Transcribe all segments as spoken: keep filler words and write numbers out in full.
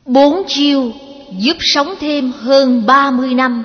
Bốn chiêu giúp sống thêm hơn ba mươi năm.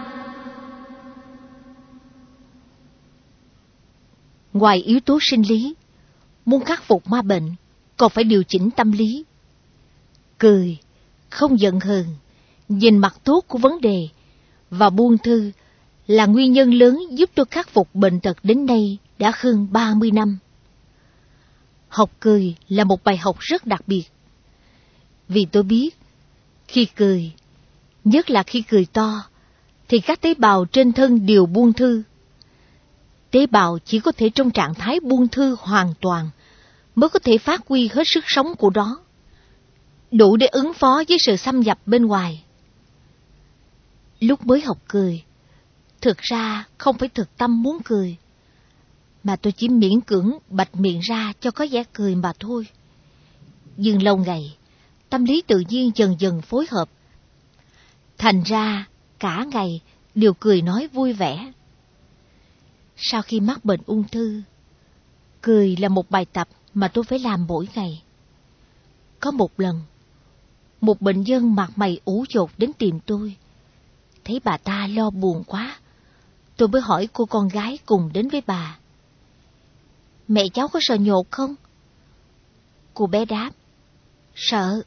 Ngoài yếu tố sinh lý, muốn khắc phục ma bệnh, còn phải điều chỉnh tâm lý. Cười, không giận hờn, nhìn mặt tốt của vấn đề và buông thư là nguyên nhân lớn giúp tôi khắc phục bệnh tật đến nay đã hơn ba mươi năm. Học cười là một bài học rất đặc biệt. Vì tôi biết, khi cười, nhất là khi cười to, thì các tế bào trên thân đều buông thư. Tế bào chỉ có thể trong trạng thái buông thư hoàn toàn mới có thể phát huy hết sức sống của nó, đủ để ứng phó với sự xâm nhập bên ngoài. Lúc mới học cười, thực ra không phải thực tâm muốn cười, mà tôi chỉ miễn cưỡng bạch miệng ra cho có vẻ cười mà thôi. Nhưng lâu ngày, tâm lý tự nhiên dần dần phối hợp. Thành ra, cả ngày đều cười nói vui vẻ. Sau khi mắc bệnh ung thư, cười là một bài tập mà tôi phải làm mỗi ngày. Có một lần, một bệnh nhân mặt mày ủ dột đến tìm tôi. Thấy bà ta lo buồn quá, tôi mới hỏi cô con gái cùng đến với bà: "Mẹ cháu có sợ nhột không?" Cô bé đáp: "Sợ."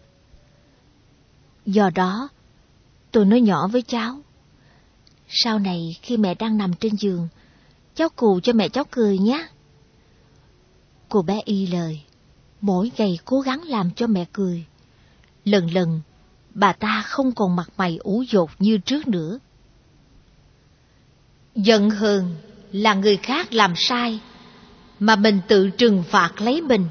Do đó, tôi nói nhỏ với cháu: "Sau này khi mẹ đang nằm trên giường, cháu cù cho mẹ cháu cười nhé." Cô bé y lời, mỗi ngày cố gắng làm cho mẹ cười. Lần lần, bà ta không còn mặt mày ủ dột như trước nữa. Giận hờn là người khác làm sai, mà mình tự trừng phạt lấy mình.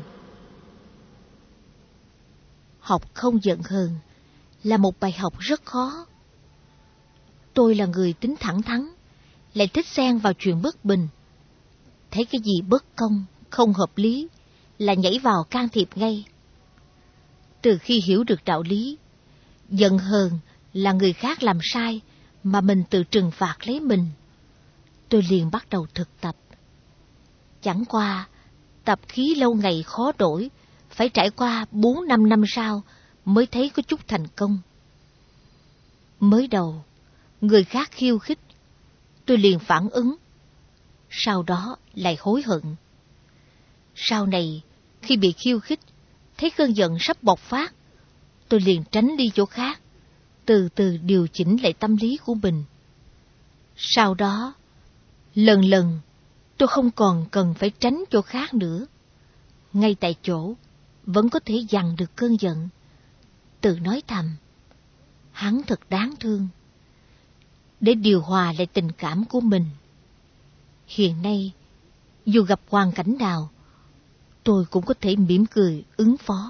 Học không giận hờn là một bài học rất khó. Tôi là người tính thẳng thắn, lại thích xen vào chuyện bất bình. Thấy cái gì bất công, không hợp lý là nhảy vào can thiệp ngay. Từ khi hiểu được đạo lý, giận hờn là người khác làm sai mà mình tự trừng phạt lấy mình, tôi liền bắt đầu thực tập. Chẳng qua, tập khí lâu ngày khó đổi, phải trải qua bốn năm năm sau mới thấy có chút thành công. Mới đầu, người khác khiêu khích, tôi liền phản ứng, sau đó lại hối hận. Sau này, khi bị khiêu khích, thấy cơn giận sắp bộc phát, tôi liền tránh đi chỗ khác, từ từ điều chỉnh lại tâm lý của mình. Sau đó, lần lần, tôi không còn cần phải tránh chỗ khác nữa. Ngay tại chỗ, vẫn có thể dằn được cơn giận. Tự nói thầm, hắn thật đáng thương, để điều hòa lại tình cảm của mình. Hiện nay, dù gặp hoàn cảnh nào, tôi cũng có thể mỉm cười ứng phó.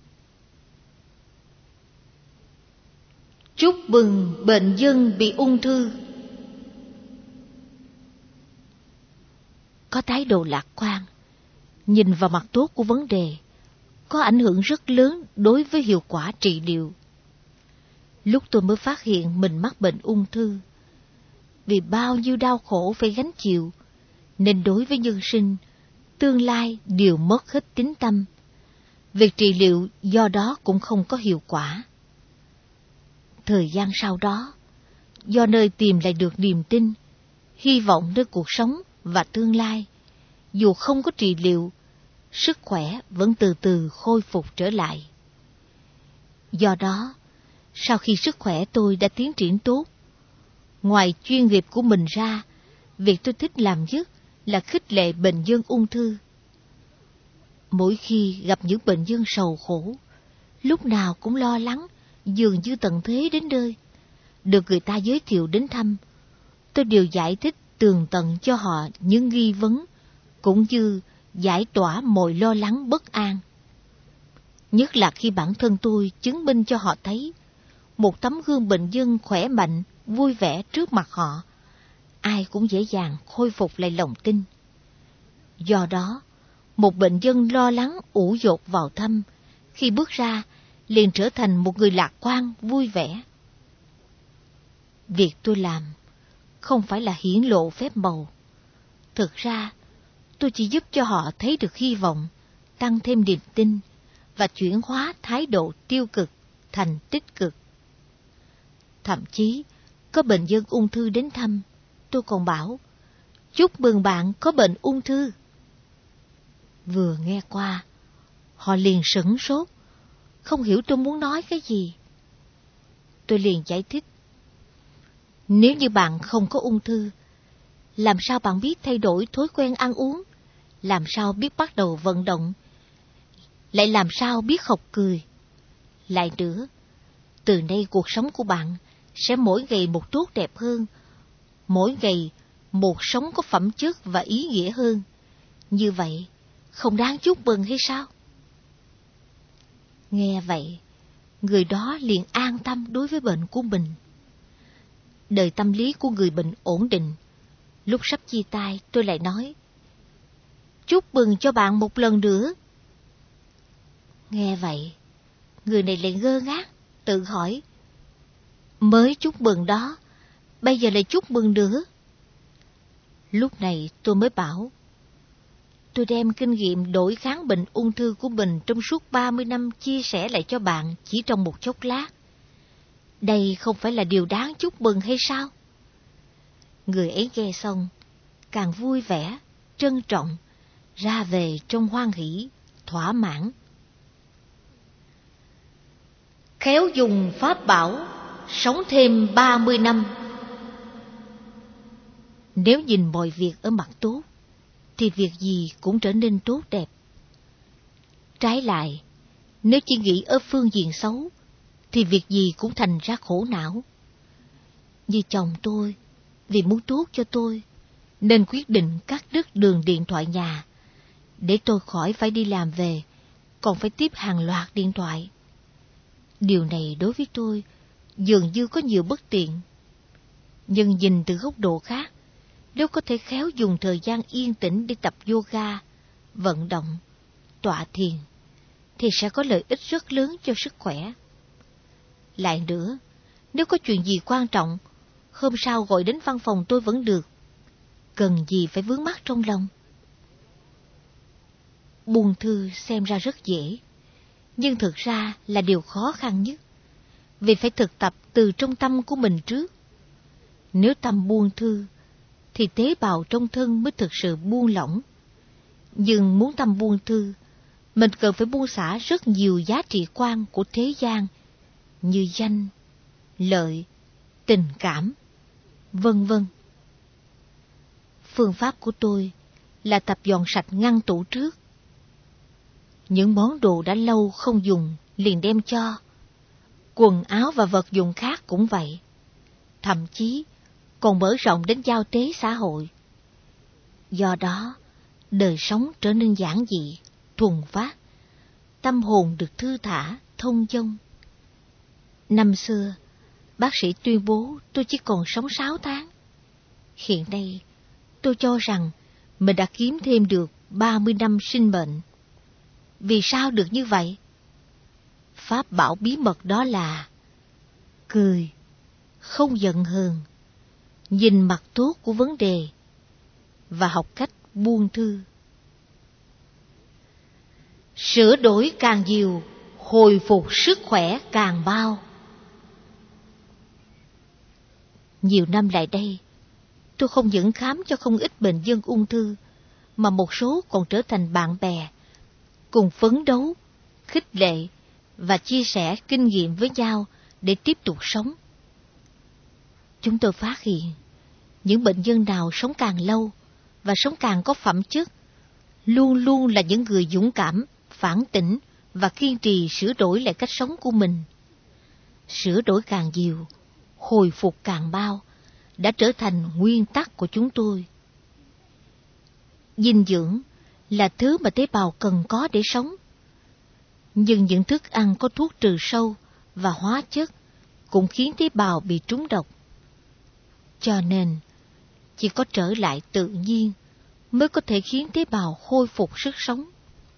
Chúc mừng bệnh nhân bị ung thư. Có thái độ lạc quan, nhìn vào mặt tốt của vấn đề, có ảnh hưởng rất lớn đối với hiệu quả trị liệu. Lúc tôi mới phát hiện mình mắc bệnh ung thư, vì bao nhiêu đau khổ phải gánh chịu, nên đối với nhân sinh, tương lai đều mất hết tín tâm. Việc trị liệu do đó cũng không có hiệu quả. Thời gian sau đó, do nơi tìm lại được niềm tin, hy vọng nơi cuộc sống và tương lai, dù không có trị liệu, sức khỏe vẫn từ từ khôi phục trở lại. Do đó, sau khi sức khỏe tôi đã tiến triển tốt, ngoài chuyên nghiệp của mình ra, việc tôi thích làm nhất là khích lệ bệnh nhân ung thư. Mỗi khi gặp những bệnh nhân sầu khổ, lúc nào cũng lo lắng, dường như tận thế đến nơi, được người ta giới thiệu đến thăm, tôi đều giải thích tường tận cho họ những nghi vấn, cũng như giải tỏa mọi lo lắng bất an. Nhất là khi bản thân tôi chứng minh cho họ thấy một tấm gương bệnh nhân khỏe mạnh, vui vẻ trước mặt họ, ai cũng dễ dàng khôi phục lại lòng tin. Do đó, một bệnh nhân lo lắng ủ dột vào thăm, khi bước ra liền trở thành một người lạc quan, vui vẻ. Việc tôi làm không phải là hiển lộ phép màu. Thực ra, tôi chỉ giúp cho họ thấy được hy vọng, tăng thêm niềm tin và chuyển hóa thái độ tiêu cực thành tích cực. Thậm chí, có bệnh nhân ung thư đến thăm, tôi còn bảo, chúc mừng bạn có bệnh ung thư. Vừa nghe qua, họ liền sửng sốt, không hiểu tôi muốn nói cái gì. Tôi liền giải thích, nếu như bạn không có ung thư, làm sao bạn biết thay đổi thói quen ăn uống, làm sao biết bắt đầu vận động, lại làm sao biết học cười. Lại nữa, từ nay cuộc sống của bạn sẽ mỗi ngày một tốt đẹp hơn, mỗi ngày một sống có phẩm chất và ý nghĩa hơn. Như vậy, không đáng chúc mừng hay sao? Nghe vậy, người đó liền an tâm đối với bệnh của mình. Đời tâm lý của người bệnh ổn định. Lúc sắp chia tay, tôi lại nói, chúc mừng cho bạn một lần nữa. Nghe vậy, người này lại ngơ ngác, tự hỏi, mới chúc mừng đó, bây giờ lại chúc mừng nữa. Lúc này tôi mới bảo, tôi đem kinh nghiệm đổi kháng bệnh ung thư của mình trong suốt ba mươi năm chia sẻ lại cho bạn chỉ trong một chốc lát. Đây không phải là điều đáng chúc mừng hay sao? Người ấy nghe xong, càng vui vẻ, trân trọng, ra về trong hoan hỷ, thỏa mãn. Khéo dùng pháp bảo, sống thêm ba mươi năm. Nếu nhìn mọi việc ở mặt tốt, thì việc gì cũng trở nên tốt đẹp. Trái lại, nếu chỉ nghĩ ở phương diện xấu, thì việc gì cũng thành ra khổ não. Như chồng tôi, vì muốn tốt cho tôi, nên quyết định cắt đứt đường điện thoại nhà, để tôi khỏi phải đi làm về, còn phải tiếp hàng loạt điện thoại. Điều này đối với tôi dường như có nhiều bất tiện. Nhưng nhìn từ góc độ khác, nếu có thể khéo dùng thời gian yên tĩnh để tập yoga, vận động, tọa thiền, thì sẽ có lợi ích rất lớn cho sức khỏe. Lại nữa, nếu có chuyện gì quan trọng, hôm sau gọi đến văn phòng tôi vẫn được. Cần gì phải vướng mắc trong lòng. Buông thư xem ra rất dễ, nhưng thực ra là điều khó khăn nhất, vì phải thực tập từ trong tâm của mình trước. Nếu tâm buông thư, thì tế bào trong thân mới thực sự buông lỏng. Nhưng muốn tâm buông thư, mình cần phải buông xả rất nhiều giá trị quan của thế gian, như danh, lợi, tình cảm, vân vân. Phương pháp của tôi là tập dọn sạch ngăn tủ trước. Những món đồ đã lâu không dùng liền đem cho. Quần áo và vật dụng khác cũng vậy. Thậm chí còn mở rộng đến giao tế xã hội. Do đó, đời sống trở nên giản dị, thuần phát, tâm hồn được thư thả, thông dong. Năm xưa, bác sĩ tuyên bố tôi chỉ còn sống sáu tháng. Hiện nay, tôi cho rằng mình đã kiếm thêm được ba mươi năm sinh mệnh. Vì sao được như vậy? Pháp bảo bí mật đó là cười, không giận hờn, nhìn mặt tốt của vấn đề và học cách buông thư. Sửa đổi càng nhiều, hồi phục sức khỏe càng bao. Nhiều năm lại đây, tôi không những khám cho không ít bệnh nhân ung thư, mà một số còn trở thành bạn bè, cùng phấn đấu, khích lệ và chia sẻ kinh nghiệm với nhau để tiếp tục sống. Chúng tôi phát hiện, những bệnh nhân nào sống càng lâu và sống càng có phẩm chất, luôn luôn là những người dũng cảm, phản tỉnh và kiên trì sửa đổi lại cách sống của mình. Sửa đổi càng nhiều, hồi phục càng bao, đã trở thành nguyên tắc của chúng tôi. Dinh dưỡng là thứ mà tế bào cần có để sống. Nhưng những thức ăn có thuốc trừ sâu và hóa chất cũng khiến tế bào bị trúng độc. Cho nên, chỉ có trở lại tự nhiên mới có thể khiến tế bào khôi phục sức sống.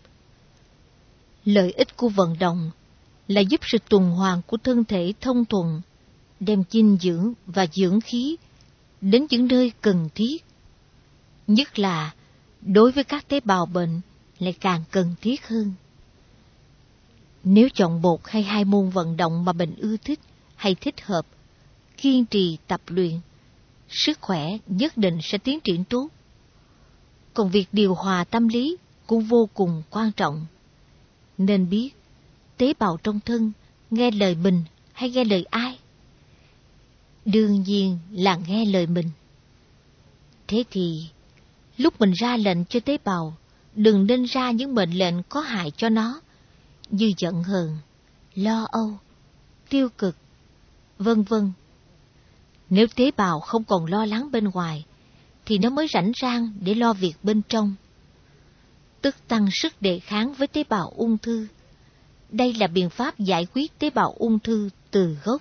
Lợi ích của vận động là giúp sự tuần hoàn của thân thể thông thuận, đem dinh dưỡng và dưỡng khí đến những nơi cần thiết. Nhất là đối với các tế bào bệnh lại càng cần thiết hơn. Nếu chọn một hay hai môn vận động mà mình ưa thích hay thích hợp, kiên trì tập luyện, sức khỏe nhất định sẽ tiến triển tốt. Còn việc điều hòa tâm lý cũng vô cùng quan trọng. Nên biết tế bào trong thân nghe lời mình hay nghe lời ai? Đương nhiên là nghe lời mình. Thế thì, lúc mình ra lệnh cho tế bào, đừng nên ra những mệnh lệnh có hại cho nó, như giận hờn, lo âu, tiêu cực, vân vân. Nếu tế bào không còn lo lắng bên ngoài, thì nó mới rảnh rang để lo việc bên trong, tức tăng sức đề kháng với tế bào ung thư. Đây là biện pháp giải quyết tế bào ung thư từ gốc.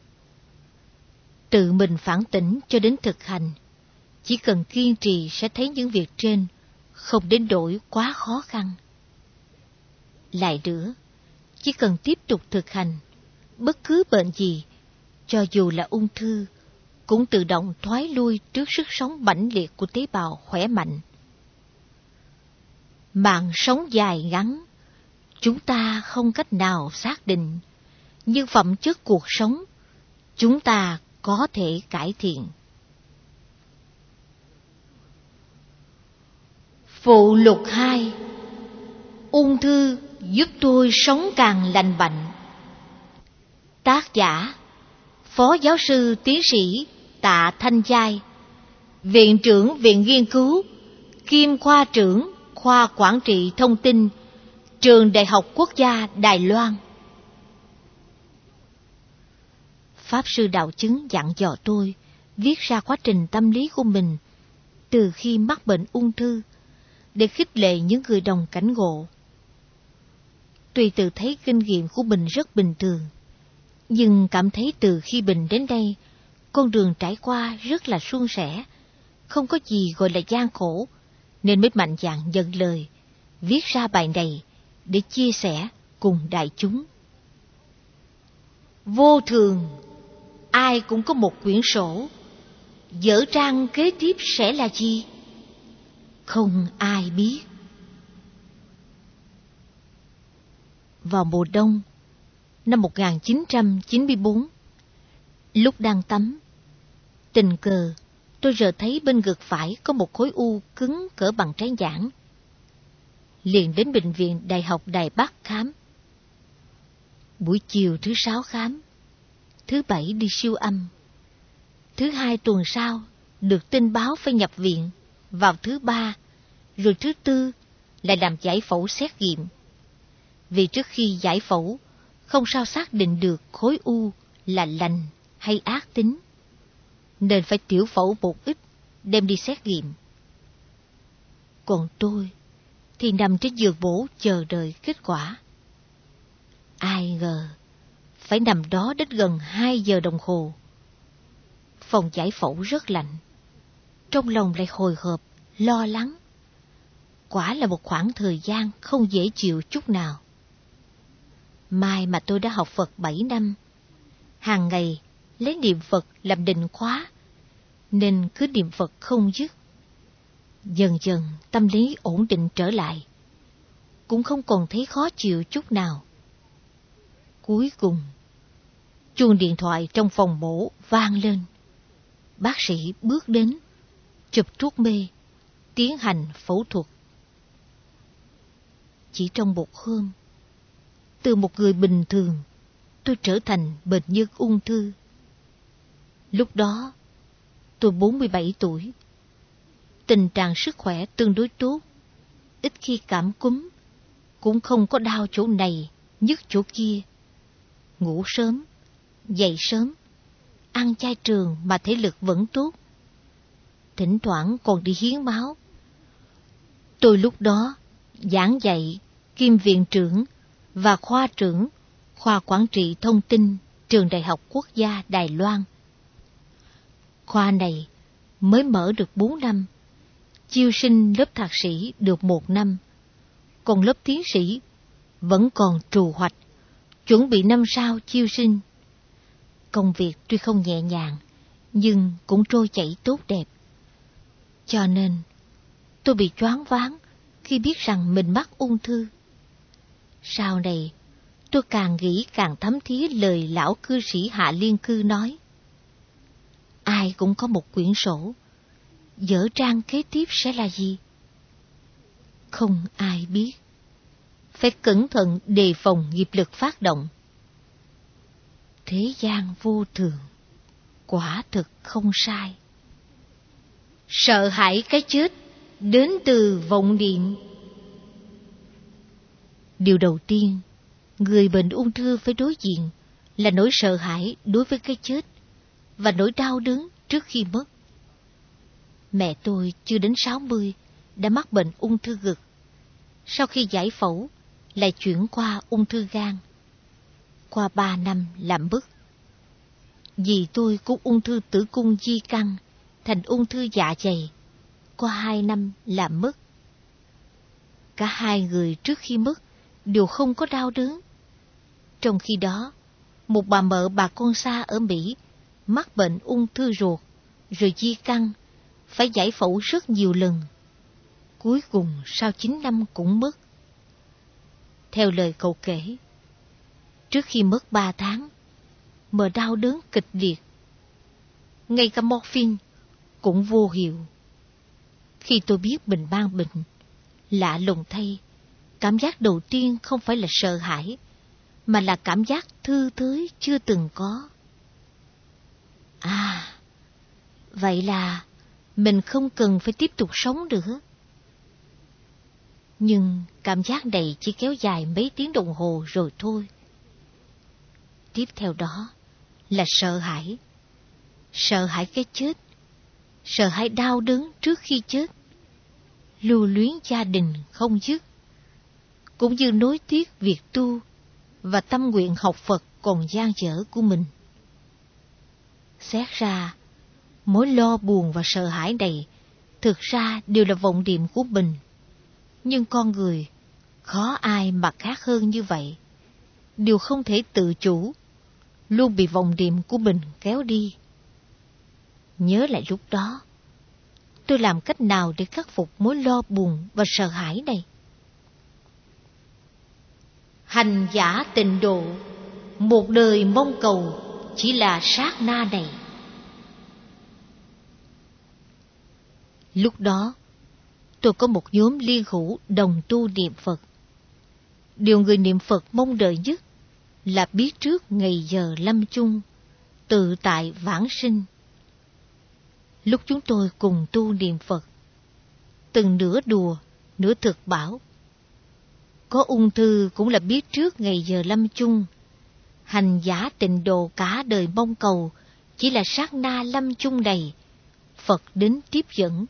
Tự mình phản tỉnh cho đến thực hành, chỉ cần kiên trì sẽ thấy những việc trên không đến nỗi quá khó khăn. Lại nữa, chỉ cần tiếp tục thực hành, bất cứ bệnh gì, cho dù là ung thư, cũng tự động thoái lui trước sức sống mãnh liệt của tế bào khỏe mạnh. Mạng sống dài ngắn, chúng ta không cách nào xác định, nhưng phẩm chất cuộc sống, chúng ta có thể cải thiện. Phụ lục hai. Ung thư giúp tôi sống càng lành mạnh. Tác giả: Phó giáo sư tiến sĩ Tạ Thanh Giai, Viện trưởng Viện Nghiên cứu, kiêm khoa trưởng Khoa Quản trị Thông tin, Trường Đại học Quốc gia Đài Loan. Pháp sư Đạo Chứng dặn dò tôi viết ra quá trình tâm lý của mình từ khi mắc bệnh ung thư, để khích lệ những người đồng cảnh ngộ. Tuy tự thấy kinh nghiệm của mình rất bình thường, nhưng cảm thấy từ khi Bình đến đây, con đường trải qua rất là suôn sẻ, không có gì gọi là gian khổ, nên mới mạnh dạn nhận lời, viết ra bài này để chia sẻ cùng đại chúng. Vô thường, ai cũng có một quyển sổ, dở trang kế tiếp sẽ là gì? Không ai biết. Vào mùa đông năm một nghìn chín trăm chín mươi tư, lúc đang tắm, tình cờ tôi rờ thấy bên ngực phải có một khối u cứng cỡ bằng trái giảng. Liền đến bệnh viện Đại học Đài Bắc khám. Buổi chiều thứ sáu khám, thứ bảy đi siêu âm. Thứ hai tuần sau được tin báo phải nhập viện. Vào thứ ba, rồi thứ tư lại làm giải phẫu xét nghiệm. Vì trước khi giải phẫu, không sao xác định được khối u là lành hay ác tính, nên phải tiểu phẫu một ít, đem đi xét nghiệm. Còn tôi thì nằm trên giường mổ chờ đợi kết quả. Ai ngờ, phải nằm đó đến gần hai giờ đồng hồ. Phòng giải phẫu rất lạnh, trong lòng lại hồi hộp, lo lắng. Quả là một khoảng thời gian không dễ chịu chút nào. May mà tôi đã học Phật bảy năm, hàng ngày lấy niệm Phật làm định khóa, nên cứ niệm Phật không dứt. Dần dần tâm lý ổn định trở lại, cũng không còn thấy khó chịu chút nào. Cuối cùng, chuông điện thoại trong phòng mổ vang lên. Bác sĩ bước đến, chụp thuốc mê, tiến hành phẫu thuật. Chỉ trong một hôm, từ một người bình thường, tôi trở thành bệnh nhân ung thư. Lúc đó, tôi bốn mươi bảy tuổi. Tình trạng sức khỏe tương đối tốt, ít khi cảm cúm, cũng không có đau chỗ này, nhức chỗ kia. Ngủ sớm, dậy sớm, ăn chay trường mà thể lực vẫn tốt. Thỉnh thoảng còn đi hiến máu. Tôi lúc đó giảng dạy kiêm viện trưởng và khoa trưởng Khoa Quản trị Thông tin, Trường Đại học Quốc gia Đài Loan. Khoa này mới mở được bốn năm, chiêu sinh lớp thạc sĩ được một năm, còn lớp tiến sĩ vẫn còn trù hoạch, chuẩn bị năm sau chiêu sinh. Công việc tuy không nhẹ nhàng, nhưng cũng trôi chảy tốt đẹp. Cho nên, tôi bị choáng váng khi biết rằng mình mắc ung thư. Sau này, tôi càng nghĩ càng thấm thía lời lão cư sĩ Hạ Liên Cư nói. ai cũng có một quyển sổ. Dở trang kế tiếp sẽ là gì? Không ai biết. Phải cẩn thận đề phòng nghiệp lực phát động. Thế gian vô thường, quả thực không sai. Sợ hãi cái chết đến từ vọng niệm. Điều đầu tiên, người bệnh ung thư phải đối diện là nỗi sợ hãi đối với cái chết và nỗi đau đớn trước khi mất. Mẹ tôi chưa đến sáu mươi đã mắc bệnh ung thư ngực. Sau khi giải phẫu, lại chuyển qua ung thư gan. Qua ba năm làm mất. Dì tôi cũng ung thư tử cung di căn thành ung thư dạ dày. Qua hai năm làm mất. Cả hai người trước khi mất đều không có đau đớn. Trong khi đó, một bà mợ bà con xa ở Mỹ mắc bệnh ung thư ruột rồi di căn, phải giải phẫu rất nhiều lần. Cuối cùng sau chín năm cũng mất. Theo lời cậu kể, trước khi mất ba tháng, mợ đau đớn kịch liệt. Ngay cả morphine cũng vô hiệu. Khi tôi biết mình mang bệnh, lạ lùng thay, cảm giác đầu tiên không phải là sợ hãi, mà là cảm giác thư thới chưa từng có. À, vậy là mình không cần phải tiếp tục sống nữa. Nhưng cảm giác này chỉ kéo dài mấy tiếng đồng hồ rồi thôi. Tiếp theo đó là sợ hãi. Sợ hãi cái chết. Sợ hãi đau đớn trước khi chết. Lưu luyến gia đình không dứt. Cũng như nối tiếc việc tu và tâm nguyện học Phật còn dang dở của mình. Xét ra, mối lo buồn và sợ hãi này thực ra đều là vọng niệm của mình. Nhưng con người, khó ai mà khác hơn như vậy. Đều không thể tự chủ, luôn bị vọng niệm của mình kéo đi. Nhớ lại lúc đó, tôi làm cách nào để khắc phục mối lo buồn và sợ hãi này? Hành giả tịnh độ, một đời mong cầu chỉ là sát na này. Lúc đó, tôi có một nhóm liên hữu đồng tu niệm Phật. Điều người niệm Phật mong đợi nhất là biết trước ngày giờ lâm chung, tự tại vãng sinh. Lúc chúng tôi cùng tu niệm Phật, từng nửa đùa, nửa thực bảo. Có ung thư cũng là biết trước ngày giờ lâm chung. Hành giả tịnh độ cả đời mong cầu chỉ là sát na lâm chung này, Phật đến tiếp dẫn.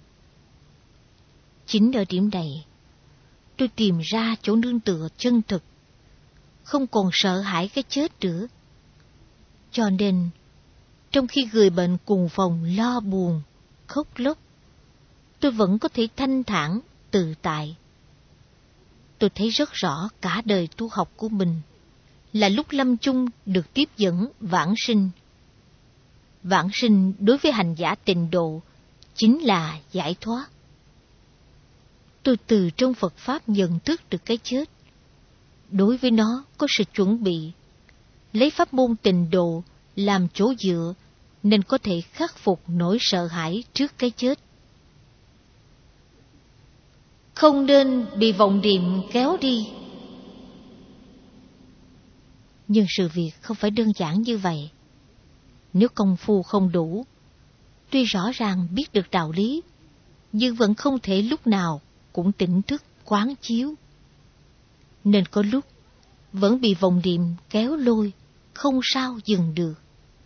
Chính ở điểm này, tôi tìm ra chỗ nương tựa chân thực, không còn sợ hãi cái chết nữa. Cho nên, trong khi người bệnh cùng phòng lo buồn, khóc lóc, tôi vẫn có thể thanh thản, tự tại. Tôi thấy rất rõ cả đời tu học của mình là lúc lâm chung được tiếp dẫn vãng sinh. Vãng sinh đối với hành giả tịnh độ chính là giải thoát. Tôi từ trong Phật Pháp nhận thức được cái chết. Đối với nó có sự chuẩn bị. Lấy pháp môn tịnh độ làm chỗ dựa nên có thể khắc phục nỗi sợ hãi trước cái chết. Không nên bị vọng niệm kéo đi. Nhưng sự việc không phải đơn giản như vậy. Nếu công phu không đủ, tuy rõ ràng biết được đạo lý, nhưng vẫn không thể lúc nào cũng tỉnh thức quán chiếu. Nên có lúc vẫn bị vọng niệm kéo lôi, không sao dừng được.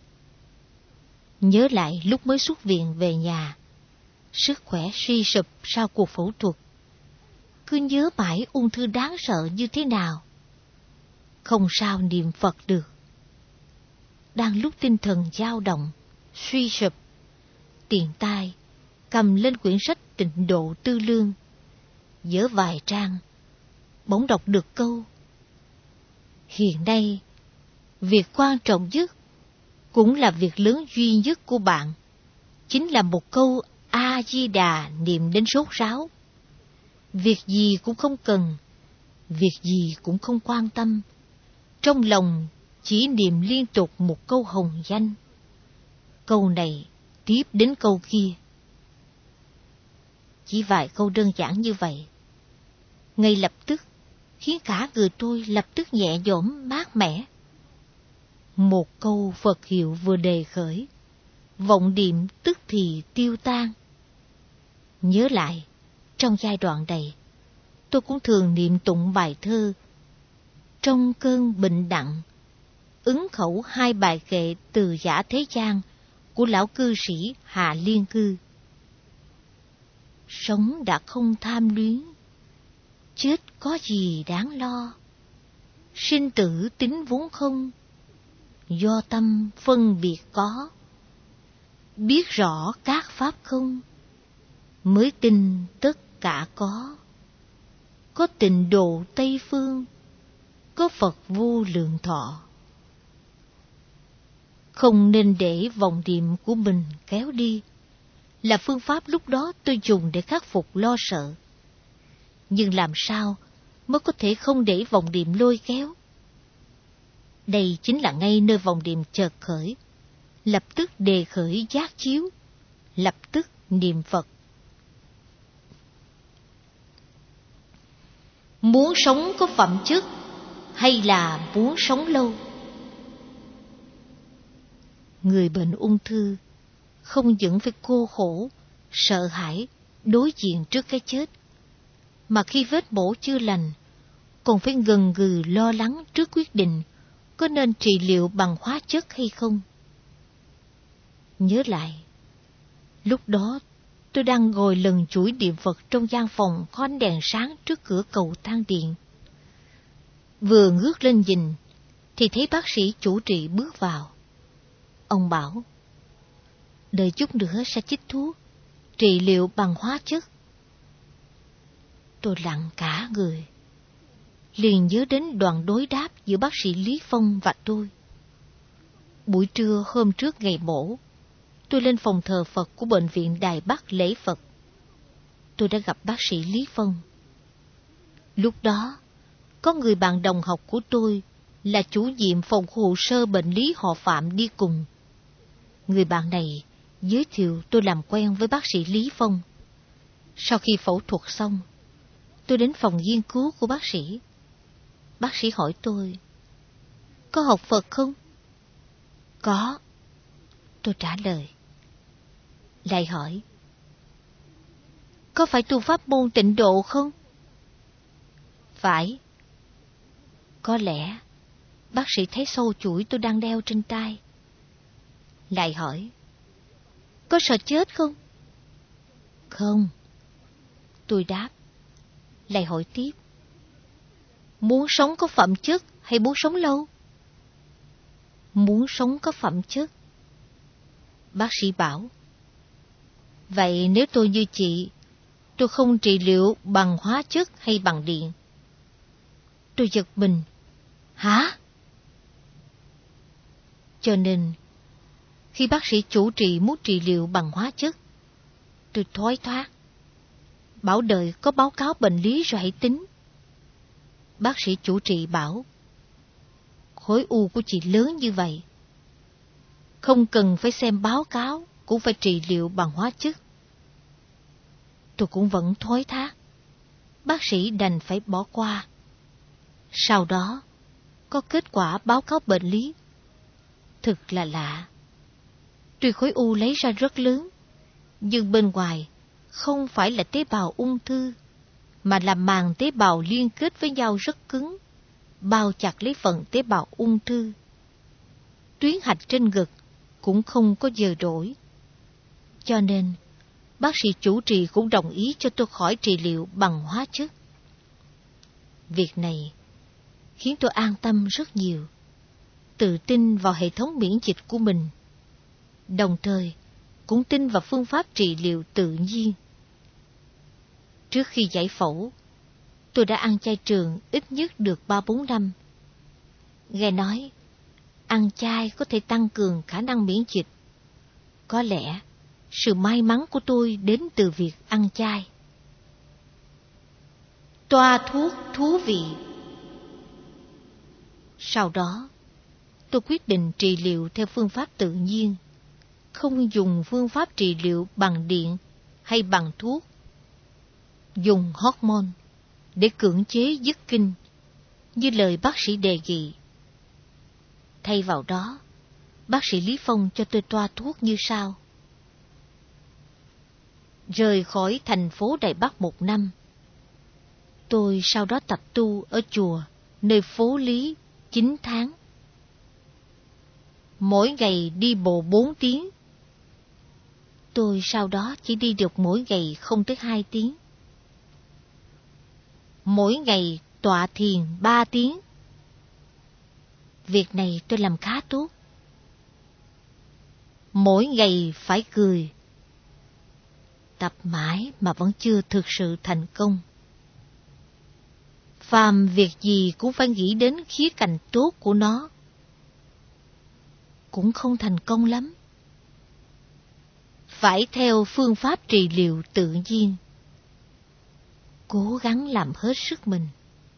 Nhớ lại lúc mới xuất viện về nhà, sức khỏe suy sụp sau cuộc phẫu thuật. Cứ nhớ mãi ung thư đáng sợ như thế nào. Không sao niệm Phật được. Đang lúc tinh thần dao động, suy sụp, tiền tai cầm lên quyển sách Tịnh Độ Tư Lương, dở vài trang, bỗng đọc được câu: hiện nay, việc quan trọng nhất, cũng là việc lớn duy nhất của bạn, chính là một câu A-di-đà niệm đến sốt ráo. Việc gì cũng không cần, việc gì cũng không quan tâm, trong lòng chỉ niệm liên tục một câu hồng danh. câu này tiếp đến câu kia. Chỉ vài câu đơn giản như vậy, ngay lập tức khiến cả người tôi lập tức nhẹ nhõm mát mẻ. Một câu Phật hiệu vừa đề khởi, vọng niệm tức thì tiêu tan. Nhớ lại, trong giai đoạn này, tôi cũng thường niệm tụng bài thơ Trong cơn bệnh nặng, ứng khẩu hai bài kệ từ Giả Thế Gian của lão cư sĩ Hà Liên Cư. Sống đã không tham luyến, chết có gì đáng lo. Sinh tử tính vốn không, do tâm phân biệt có. Biết rõ các pháp không, mới tin tất cả có. Có tịnh độ Tây Phương, có Phật vô lượng thọ. Không nên để vọng niệm của mình kéo đi, là phương pháp lúc đó tôi dùng để khắc phục lo sợ. Nhưng làm sao mới có thể không để vọng niệm lôi kéo? Đây chính là ngay nơi vọng niệm chợt khởi, lập tức đề khởi giác chiếu, lập tức niệm Phật. Muốn sống có phẩm chất hay là muốn sống lâu? Người bệnh ung thư không những phải cô khổ, sợ hãi, đối diện trước cái chết, mà khi vết mổ chưa lành, còn phải ngần ngừ lo lắng trước quyết định có nên trị liệu bằng hóa chất hay không. Nhớ lại, lúc đó tôi đang ngồi lần chuỗi niệm Phật trong gian phòng có ánh đèn sáng trước cửa cầu thang điện. Vừa ngước lên nhìn, thì thấy bác sĩ chủ trị bước vào. Ông bảo, đợi chút nữa sẽ chích thuốc, trị liệu bằng hóa chất. Tôi lặng cả người, liền nhớ đến đoạn đối đáp giữa bác sĩ Lý Phong và tôi. Buổi trưa hôm trước ngày mổ, tôi lên phòng thờ Phật của bệnh viện Đài Bắc lễ Phật. Tôi đã gặp bác sĩ Lý Phong. Lúc đó, có người bạn đồng học của tôi là chủ nhiệm phòng hồ sơ bệnh lý họ Phạm đi cùng. Người bạn này giới thiệu tôi làm quen với bác sĩ Lý Phong. Sau khi phẫu thuật xong, tôi đến phòng nghiên cứu của bác sĩ. Bác sĩ hỏi tôi, có học Phật không? Có. Tôi trả lời. Lại hỏi, có phải tu pháp môn Tịnh Độ không? Phải. Có lẽ bác sĩ thấy sâu chuỗi tôi đang đeo trên tay. Lại hỏi, có sợ chết không? Không. Tôi đáp. Lại hỏi tiếp, muốn sống có phẩm chất hay muốn sống lâu? Muốn sống có phẩm chất. Bác sĩ bảo, vậy nếu tôi như chị, tôi không trị liệu bằng hóa chất hay bằng điện? Tôi giật mình. Hả? Cho nên, khi bác sĩ chủ trị muốn trị liệu bằng hóa chất, tôi thoái thoát. Bảo đợi có báo cáo bệnh lý rồi hãy tính. Bác sĩ chủ trị bảo, khối u của chị lớn như vậy, không cần phải xem báo cáo, cũng phải trị liệu bằng hóa chất. Tôi cũng vẫn thoái thác. Bác sĩ đành phải bỏ qua. Sau đó, có kết quả báo cáo bệnh lý. Thực là lạ. Tuy khối u lấy ra rất lớn, nhưng bên ngoài không phải là tế bào ung thư, mà là màng tế bào liên kết với nhau rất cứng, bao chặt lấy phần tế bào ung thư. Tuyến hạch trên ngực cũng không có dời đổi. Cho nên, bác sĩ chủ trị cũng đồng ý cho tôi khỏi trị liệu bằng hóa chất. Việc này khiến tôi an tâm rất nhiều, tự tin vào hệ thống miễn dịch của mình, đồng thời cũng tin vào phương pháp trị liệu tự nhiên. Trước khi giải phẫu, tôi đã ăn chay trường ít nhất được ba bốn năm. Nghe nói, ăn chay có thể tăng cường khả năng miễn dịch. Có lẽ, sự may mắn của tôi đến từ việc ăn chay. Toa thuốc thú vị. Sau đó, tôi quyết định trị liệu theo phương pháp tự nhiên, không dùng phương pháp trị liệu bằng điện hay bằng thuốc, dùng hormone để cưỡng chế dứt kinh, như lời bác sĩ đề nghị. Thay vào đó, bác sĩ Lý Phong cho tôi toa thuốc như sau. Rời khỏi thành phố Đài Bắc một năm, tôi sau đó tập tu ở chùa nơi phố Lý chín tháng. Mỗi ngày đi bộ bốn tiếng. Tôi sau đó chỉ đi được mỗi ngày không tới hai tiếng. Mỗi ngày tọa thiền ba tiếng. Việc này tôi làm khá tốt. Mỗi ngày phải cười. Tập mãi mà vẫn chưa thực sự thành công. Phàm việc gì cũng phải nghĩ đến khía cạnh tốt của nó. Cũng không thành công lắm. Phải theo phương pháp trị liệu tự nhiên. Cố gắng làm hết sức mình.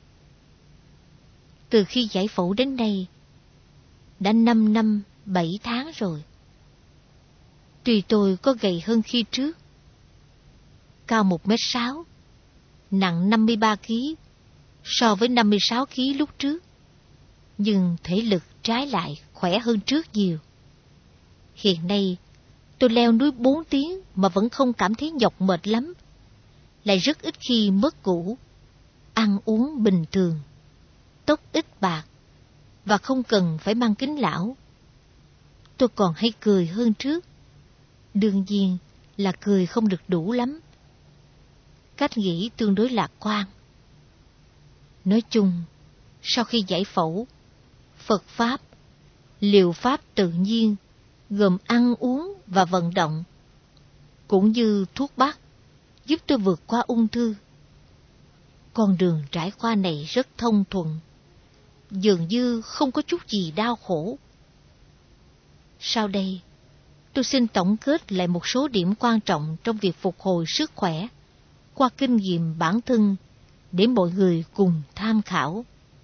Từ khi giải phẫu đến nay, đã năm năm, bảy tháng rồi. Tuy tôi có gầy hơn khi trước, cao một mét sáu, nặng năm mươi ba ki lô gam so với năm mươi sáu ki lô gam lúc trước, nhưng thể lực trái lại khỏe hơn trước nhiều. Hiện nay, tôi leo núi bốn tiếng mà vẫn không cảm thấy nhọc mệt lắm, lại rất ít khi mất ngủ, ăn uống bình thường, tóc ít bạc, và không cần phải mang kính lão. Tôi còn hay cười hơn trước. Đương nhiên là cười không được đủ lắm. Cách nghĩ tương đối lạc quan. Nói chung, sau khi giải phẫu, Phật Pháp, liệu pháp tự nhiên, gồm ăn uống và vận động, cũng như thuốc bắc, giúp tôi vượt qua ung thư. Con đường trải qua này rất thông thuận, dường như không có chút gì đau khổ. Sau đây, tôi xin tổng kết lại một số điểm quan trọng trong việc phục hồi sức khỏe qua kinh nghiệm bản thân để mọi người cùng tham khảo.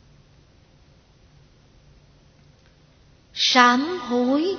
Sám hối.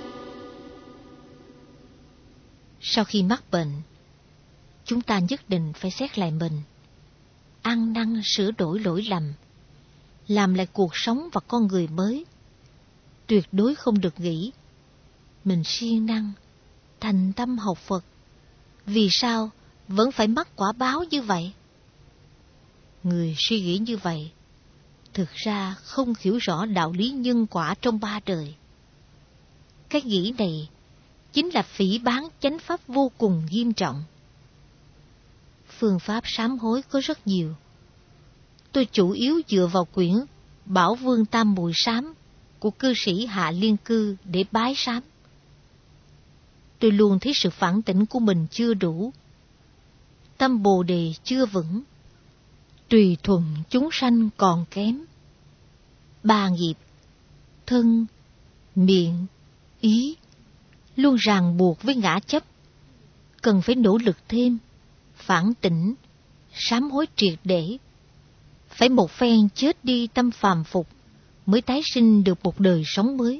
Sau khi mắc bệnh, chúng ta nhất định phải xét lại mình, ăn năn sửa đổi lỗi lầm, làm lại cuộc sống và con người mới. Tuyệt đối không được nghĩ mình siêng năng, thành tâm học Phật, vì sao vẫn phải mắc quả báo như vậy? Người suy nghĩ như vậy, thực ra không hiểu rõ đạo lý nhân quả trong ba đời. Cái nghĩ này chính là phỉ báng chánh pháp vô cùng nghiêm trọng. Phương pháp sám hối có rất nhiều. Tôi chủ yếu dựa vào quyển Bảo Vương Tam Muội Sám của cư sĩ Hạ Liên Cư để bái sám. Tôi luôn thấy sự phản tỉnh của mình chưa đủ, tâm Bồ Đề chưa vững, tùy thuận chúng sanh còn kém. Ba nghiệp, thân, miệng, ý, luôn ràng buộc với ngã chấp, cần phải nỗ lực thêm, phản tỉnh, sám hối triệt để. Phải một phen chết đi tâm phàm phục, mới tái sinh được một đời sống mới.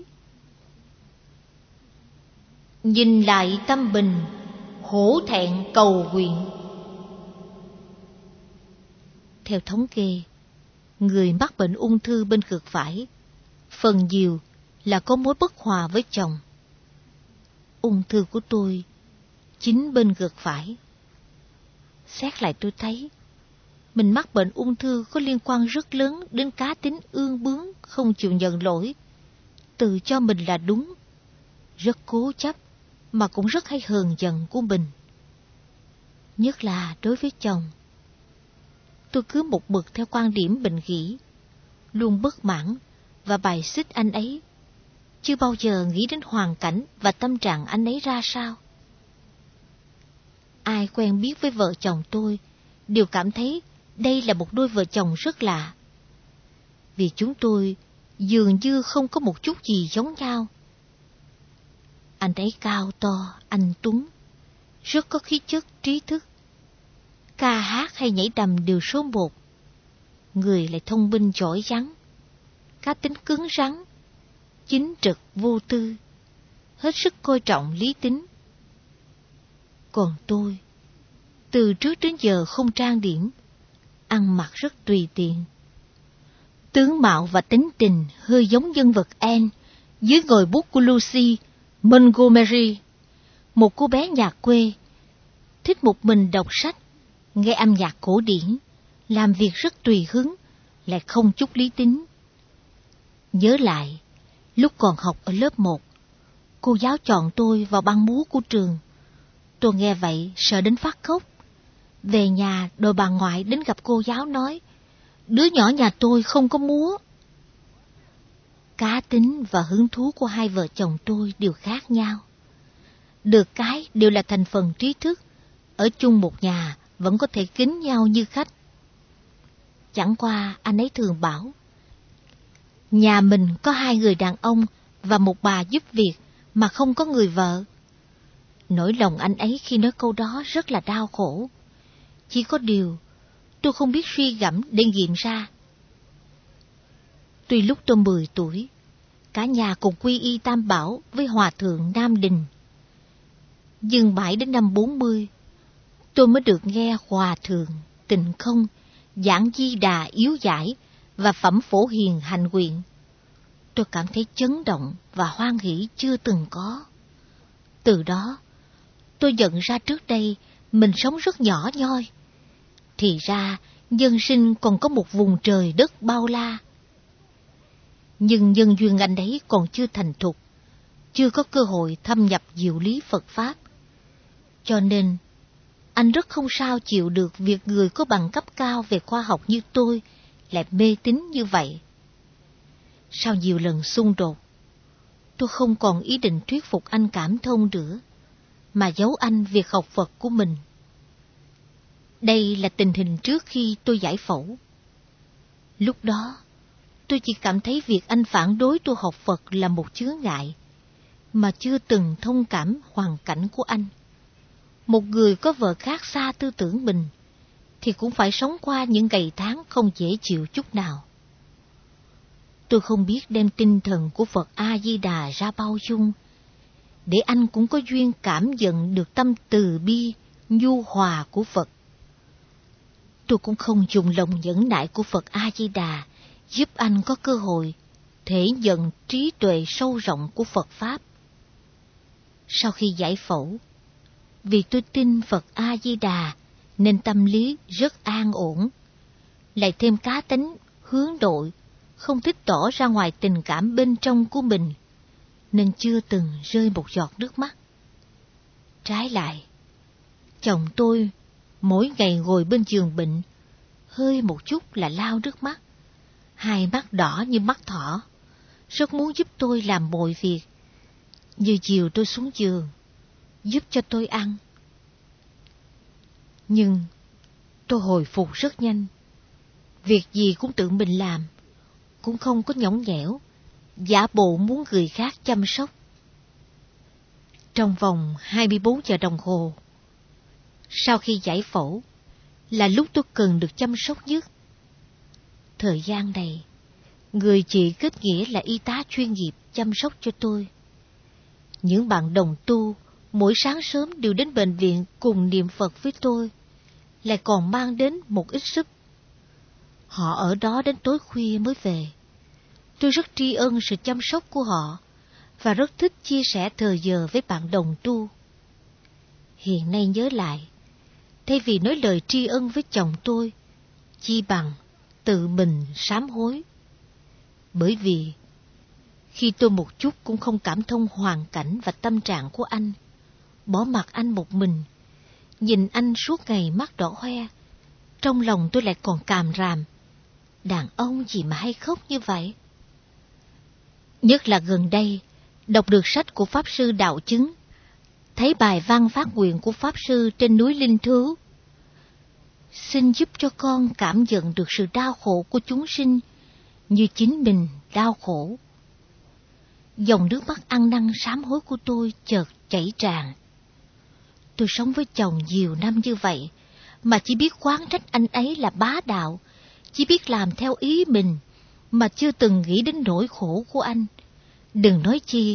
Nhìn lại tâm bình, hổ thẹn cầu nguyện. Theo thống kê, người mắc bệnh ung thư bên cực phải, phần nhiều là có mối bất hòa với chồng. Ung thư của tôi chính bên cực phải. Xét lại tôi thấy, mình mắc bệnh ung thư có liên quan rất lớn đến cá tính ương bướng, không chịu nhận lỗi, tự cho mình là đúng, rất cố chấp, mà cũng rất hay hờn giận của mình. Nhất là đối với chồng. Tôi cứ một mực theo quan điểm bình nghỉ, luôn bất mãn và bài xích anh ấy, chưa bao giờ nghĩ đến hoàn cảnh và tâm trạng anh ấy ra sao. Ai quen biết với vợ chồng tôi đều cảm thấy đây là một đôi vợ chồng rất lạ. Vì chúng tôi dường như không có một chút gì giống nhau. Anh ấy cao to, anh tuấn, rất có khí chất trí thức. Ca hát hay nhảy đầm đều số một. Người lại thông minh giỏi giắng, cá tính cứng rắn, chính trực vô tư. hết sức coi trọng lý tính. Còn tôi, từ trước đến giờ không trang điểm, ăn mặc rất tùy tiện. Tướng mạo và tính tình hơi giống nhân vật Anne dưới ngòi bút của Lucy Montgomery, một cô bé nhà quê, thích một mình đọc sách, nghe âm nhạc cổ điển, làm việc rất tùy hứng, lại không chút lý tính. Nhớ lại, lúc còn học ở lớp một, cô giáo chọn tôi vào ban múa của trường. Tôi nghe vậy sợ đến phát khóc. Về nhà đòi bà ngoại đến gặp cô giáo nói, đứa nhỏ nhà tôi không có múa. Cá tính và hứng thú của hai vợ chồng tôi đều khác nhau. Được cái đều là thành phần trí thức, ở chung một nhà vẫn có thể kính nhau như khách. Chẳng qua anh ấy thường bảo, nhà mình có hai người đàn ông và một bà giúp việc mà không có người vợ. Nỗi lòng anh ấy khi nói câu đó rất là đau khổ. Chỉ có điều, tôi không biết suy gẫm để nghiệm ra. Tuy lúc tôi mười tuổi, cả nhà cùng quy y Tam Bảo với Hòa Thượng Nam Đình. Nhưng mãi đến năm bốn mươi, tôi mới được nghe Hòa Thượng Tịnh Không giảng Di Đà yếu giải và phẩm Phổ Hiền hạnh nguyện. Tôi cảm thấy chấn động và hoan hỷ chưa từng có. Từ đó, tôi nhận ra trước đây mình sống rất nhỏ nhoi. Thì ra, nhân sinh còn có một vùng trời đất bao la. Nhưng nhân duyên anh ấy còn chưa thành thục, chưa có cơ hội thâm nhập diệu lý Phật Pháp. Cho nên, anh rất không sao chịu được việc người có bằng cấp cao về khoa học như tôi lại mê tín như vậy. Sau nhiều lần xung đột, tôi không còn ý định thuyết phục anh cảm thông nữa, mà giấu anh việc học Phật của mình. Đây là tình hình trước khi tôi giải phẫu. Lúc đó, tôi chỉ cảm thấy việc anh phản đối tôi học Phật là một chướng ngại, mà chưa từng thông cảm hoàn cảnh của anh. Một người có vợ khác xa tư tưởng mình, thì cũng phải sống qua những ngày tháng không dễ chịu chút nào. Tôi không biết đem tinh thần của Phật A-di-đà ra bao dung, để anh cũng có duyên cảm nhận được tâm từ bi, nhu hòa của Phật. Tôi cũng không dùng lòng nhẫn nại của Phật A-di-đà giúp anh có cơ hội thể nhận trí tuệ sâu rộng của Phật Pháp. Sau khi giải phẫu, vì tôi tin Phật A-di-đà nên tâm lý rất an ổn, lại thêm cá tính hướng nội, không thích tỏ ra ngoài tình cảm bên trong của mình, nên chưa từng rơi một giọt nước mắt. Trái lại, chồng tôi mỗi ngày ngồi bên giường bệnh, hơi một chút là lau nước mắt, hai mắt đỏ như mắt thỏ, rất muốn giúp tôi làm mọi việc, như dìu tôi xuống giường, giúp cho tôi ăn. Nhưng tôi hồi phục rất nhanh, việc gì cũng tự mình làm, cũng không có nhõng nhẽo, giả bộ muốn người khác chăm sóc. Trong vòng hai mươi bốn giờ đồng hồ, sau khi giải phẫu, là lúc tôi cần được chăm sóc nhất. Thời gian này, người chị kết nghĩa là y tá chuyên nghiệp chăm sóc cho tôi. Những bạn đồng tu mỗi sáng sớm đều đến bệnh viện cùng niệm Phật với tôi, lại còn mang đến một ít sức. Họ ở đó đến tối khuya mới về. Tôi rất tri ân sự chăm sóc của họ và rất thích chia sẻ thời giờ với bạn đồng tu. Hiện nay nhớ lại, thay vì nói lời tri ân với chồng tôi, chi bằng tự mình sám hối. Bởi vì khi tôi một chút cũng không cảm thông hoàn cảnh và tâm trạng của anh, bỏ mặc anh một mình, nhìn anh suốt ngày mắt đỏ hoe, trong lòng tôi lại còn càm ràm. Đàn ông gì mà hay khóc như vậy? Nhất là gần đây, đọc được sách của Pháp Sư Đạo Chứng, thấy bài văn phát nguyện của Pháp Sư trên núi Linh Thứu. Xin giúp cho con cảm nhận được sự đau khổ của chúng sinh như chính mình đau khổ. Dòng nước mắt ăn năn sám hối của tôi chợt chảy tràn. Tôi sống với chồng nhiều năm như vậy, mà chỉ biết oán trách anh ấy là bá đạo, chỉ biết làm theo ý mình, mà chưa từng nghĩ đến nỗi khổ của anh. Đừng nói chi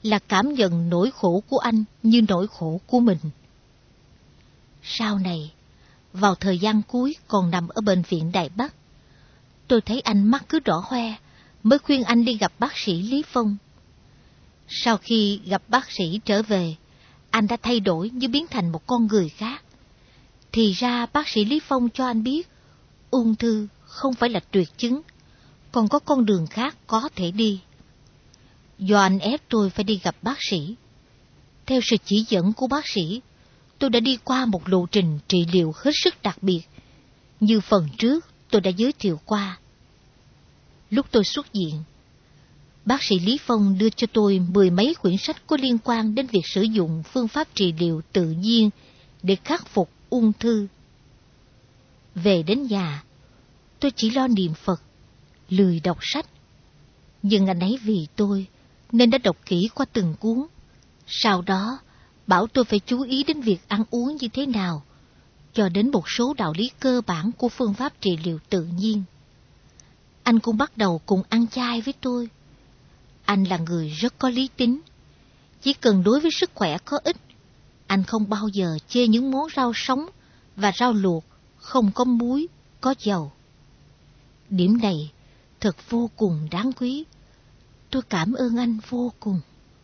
là cảm nhận nỗi khổ của anh như nỗi khổ của mình. Sau này, vào thời gian cuối còn nằm ở bệnh viện Đài Bắc, tôi thấy anh mắt cứ đỏ hoe, mới khuyên anh đi gặp bác sĩ Lý Phong. Sau khi gặp bác sĩ trở về, anh đã thay đổi như biến thành một con người khác. Thì ra bác sĩ Lý Phong cho anh biết, ung thư không phải là tuyệt chứng, còn có con đường khác có thể đi. Do anh ép tôi phải đi gặp bác sĩ. Theo sự chỉ dẫn của bác sĩ, tôi đã đi qua một lộ trình trị liệu hết sức đặc biệt, như phần trước tôi đã giới thiệu qua. Lúc tôi xuất viện, bác sĩ Lý Phong đưa cho tôi mười mấy quyển sách có liên quan đến việc sử dụng phương pháp trị liệu tự nhiên để khắc phục ung thư. Về đến nhà, tôi chỉ lo niệm Phật, lười đọc sách. Nhưng anh ấy vì tôi nên đã đọc kỹ qua từng cuốn. Sau đó, bảo tôi phải chú ý đến việc ăn uống như thế nào, cho đến một số đạo lý cơ bản của phương pháp trị liệu tự nhiên. Anh cũng bắt đầu cùng ăn chay với tôi. Anh là người rất có lý tính. Chỉ cần đối với sức khỏe có ích, anh không bao giờ chê những món rau sống và rau luộc không có muối, có dầu. Điểm này thật vô cùng đáng quý. Tôi cảm ơn anh vô cùng.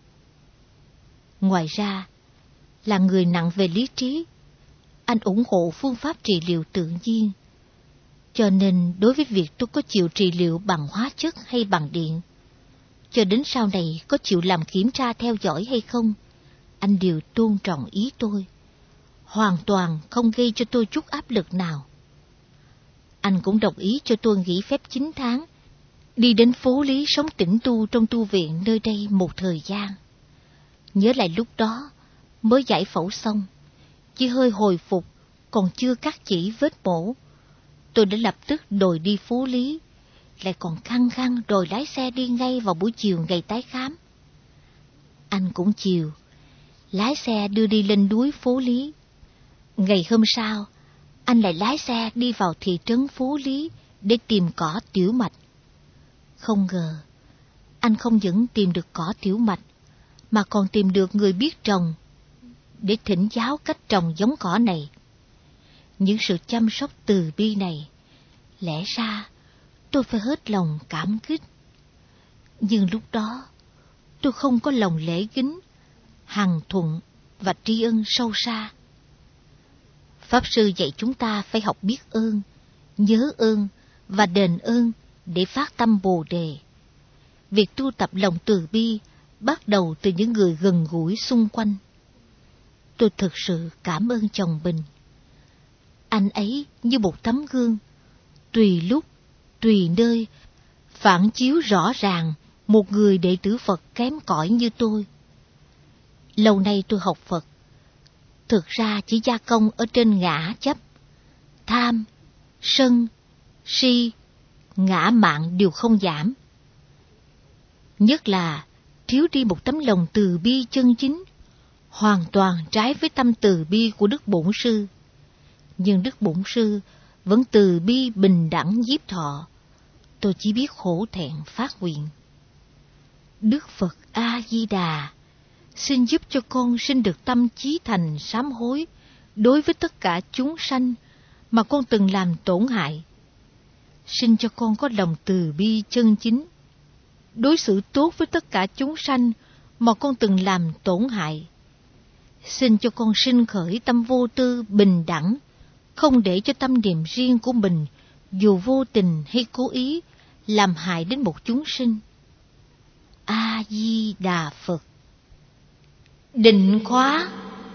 Ngoài ra, là người nặng về lý trí, anh ủng hộ phương pháp trị liệu tự nhiên. Cho nên đối với việc tôi có chịu trị liệu bằng hóa chất hay bằng điện, cho đến sau này có chịu làm kiểm tra theo dõi hay không, anh đều tôn trọng ý tôi, hoàn toàn không gây cho tôi chút áp lực nào. Anh cũng đồng ý cho tôi nghỉ phép chín tháng, đi đến phố Lý sống tĩnh tu trong tu viện nơi đây một thời gian. Nhớ lại lúc đó, mới giải phẫu xong, chỉ hơi hồi phục, còn chưa cắt chỉ vết mổ. Tôi đã lập tức đòi đi phố Lý, lại còn khăng khăng đòi lái xe đi ngay vào buổi chiều ngày tái khám. Anh cũng chiều, lái xe đưa đi lên núi phố Lý. Ngày hôm sau, anh lại lái xe đi vào thị trấn phố Lý để tìm cỏ tiểu mạch. Không ngờ, anh không những tìm được cỏ tiểu mạch, mà còn tìm được người biết trồng, để thỉnh giáo cách trồng giống cỏ này. Những sự chăm sóc từ bi này, lẽ ra tôi phải hết lòng cảm kích. Nhưng lúc đó, tôi không có lòng lễ kính, hằng thuận và tri ân sâu xa. Pháp sư dạy chúng ta phải học biết ơn, nhớ ơn và đền ơn để phát tâm Bồ Đề. Việc tu tập lòng từ bi bắt đầu từ những người gần gũi xung quanh. Tôi thực sự cảm ơn chồng Bình. Anh ấy như một tấm gương, tùy lúc, tùy nơi, phản chiếu rõ ràng một người đệ tử Phật kém cỏi như tôi. Lâu nay tôi học Phật, thực ra chỉ gia công ở trên ngã chấp, tham, sân, si, ngã mạn đều không giảm. Nhất là thiếu đi một tấm lòng từ bi chân chính, hoàn toàn trái với tâm từ bi của Đức Bổn Sư. Nhưng Đức Bổn Sư vẫn từ bi bình đẳng nhiếp thọ. Tôi chỉ biết khổ thẹn phát nguyện. Đức Phật A-di-đà, xin giúp cho con sinh được tâm chí thành sám hối đối với tất cả chúng sanh mà con từng làm tổn hại. Xin cho con có lòng từ bi chân chính, đối xử tốt với tất cả chúng sanh mà con từng làm tổn hại. Xin cho con sinh khởi tâm vô tư bình đẳng, không để cho tâm niệm riêng của mình, dù vô tình hay cố ý, làm hại đến một chúng sinh. A-di-đà Phật. Định khóa.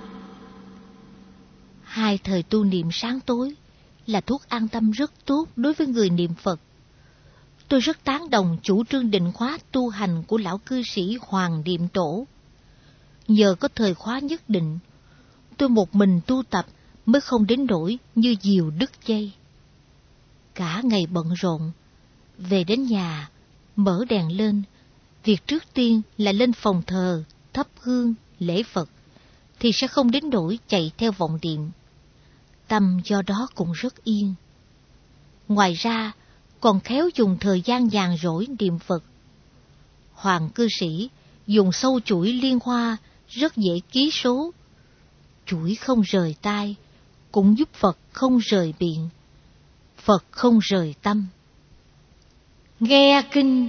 Hai thời tu niệm sáng tối là thuốc an tâm rất tốt đối với người niệm Phật. Tôi rất tán đồng chủ trương định khóa tu hành của lão cư sĩ Hoàng Điệm Tổ. Nhờ có thời khóa nhất định, tôi một mình tu tập mới không đến nỗi như diều đứt dây. Cả ngày bận rộn, về đến nhà, mở đèn lên, việc trước tiên là lên phòng thờ, thắp hương, lễ Phật, thì sẽ không đến nỗi chạy theo vọng điện. Tâm do đó cũng rất yên. Ngoài ra, còn khéo dùng thời gian nhàn rỗi niệm Phật. Hoàng cư sĩ dùng sâu chuỗi liên hoa rất dễ ký số. Chuỗi không rời tai, cũng giúp Phật không rời miệng, Phật không rời tâm. Nghe kinh.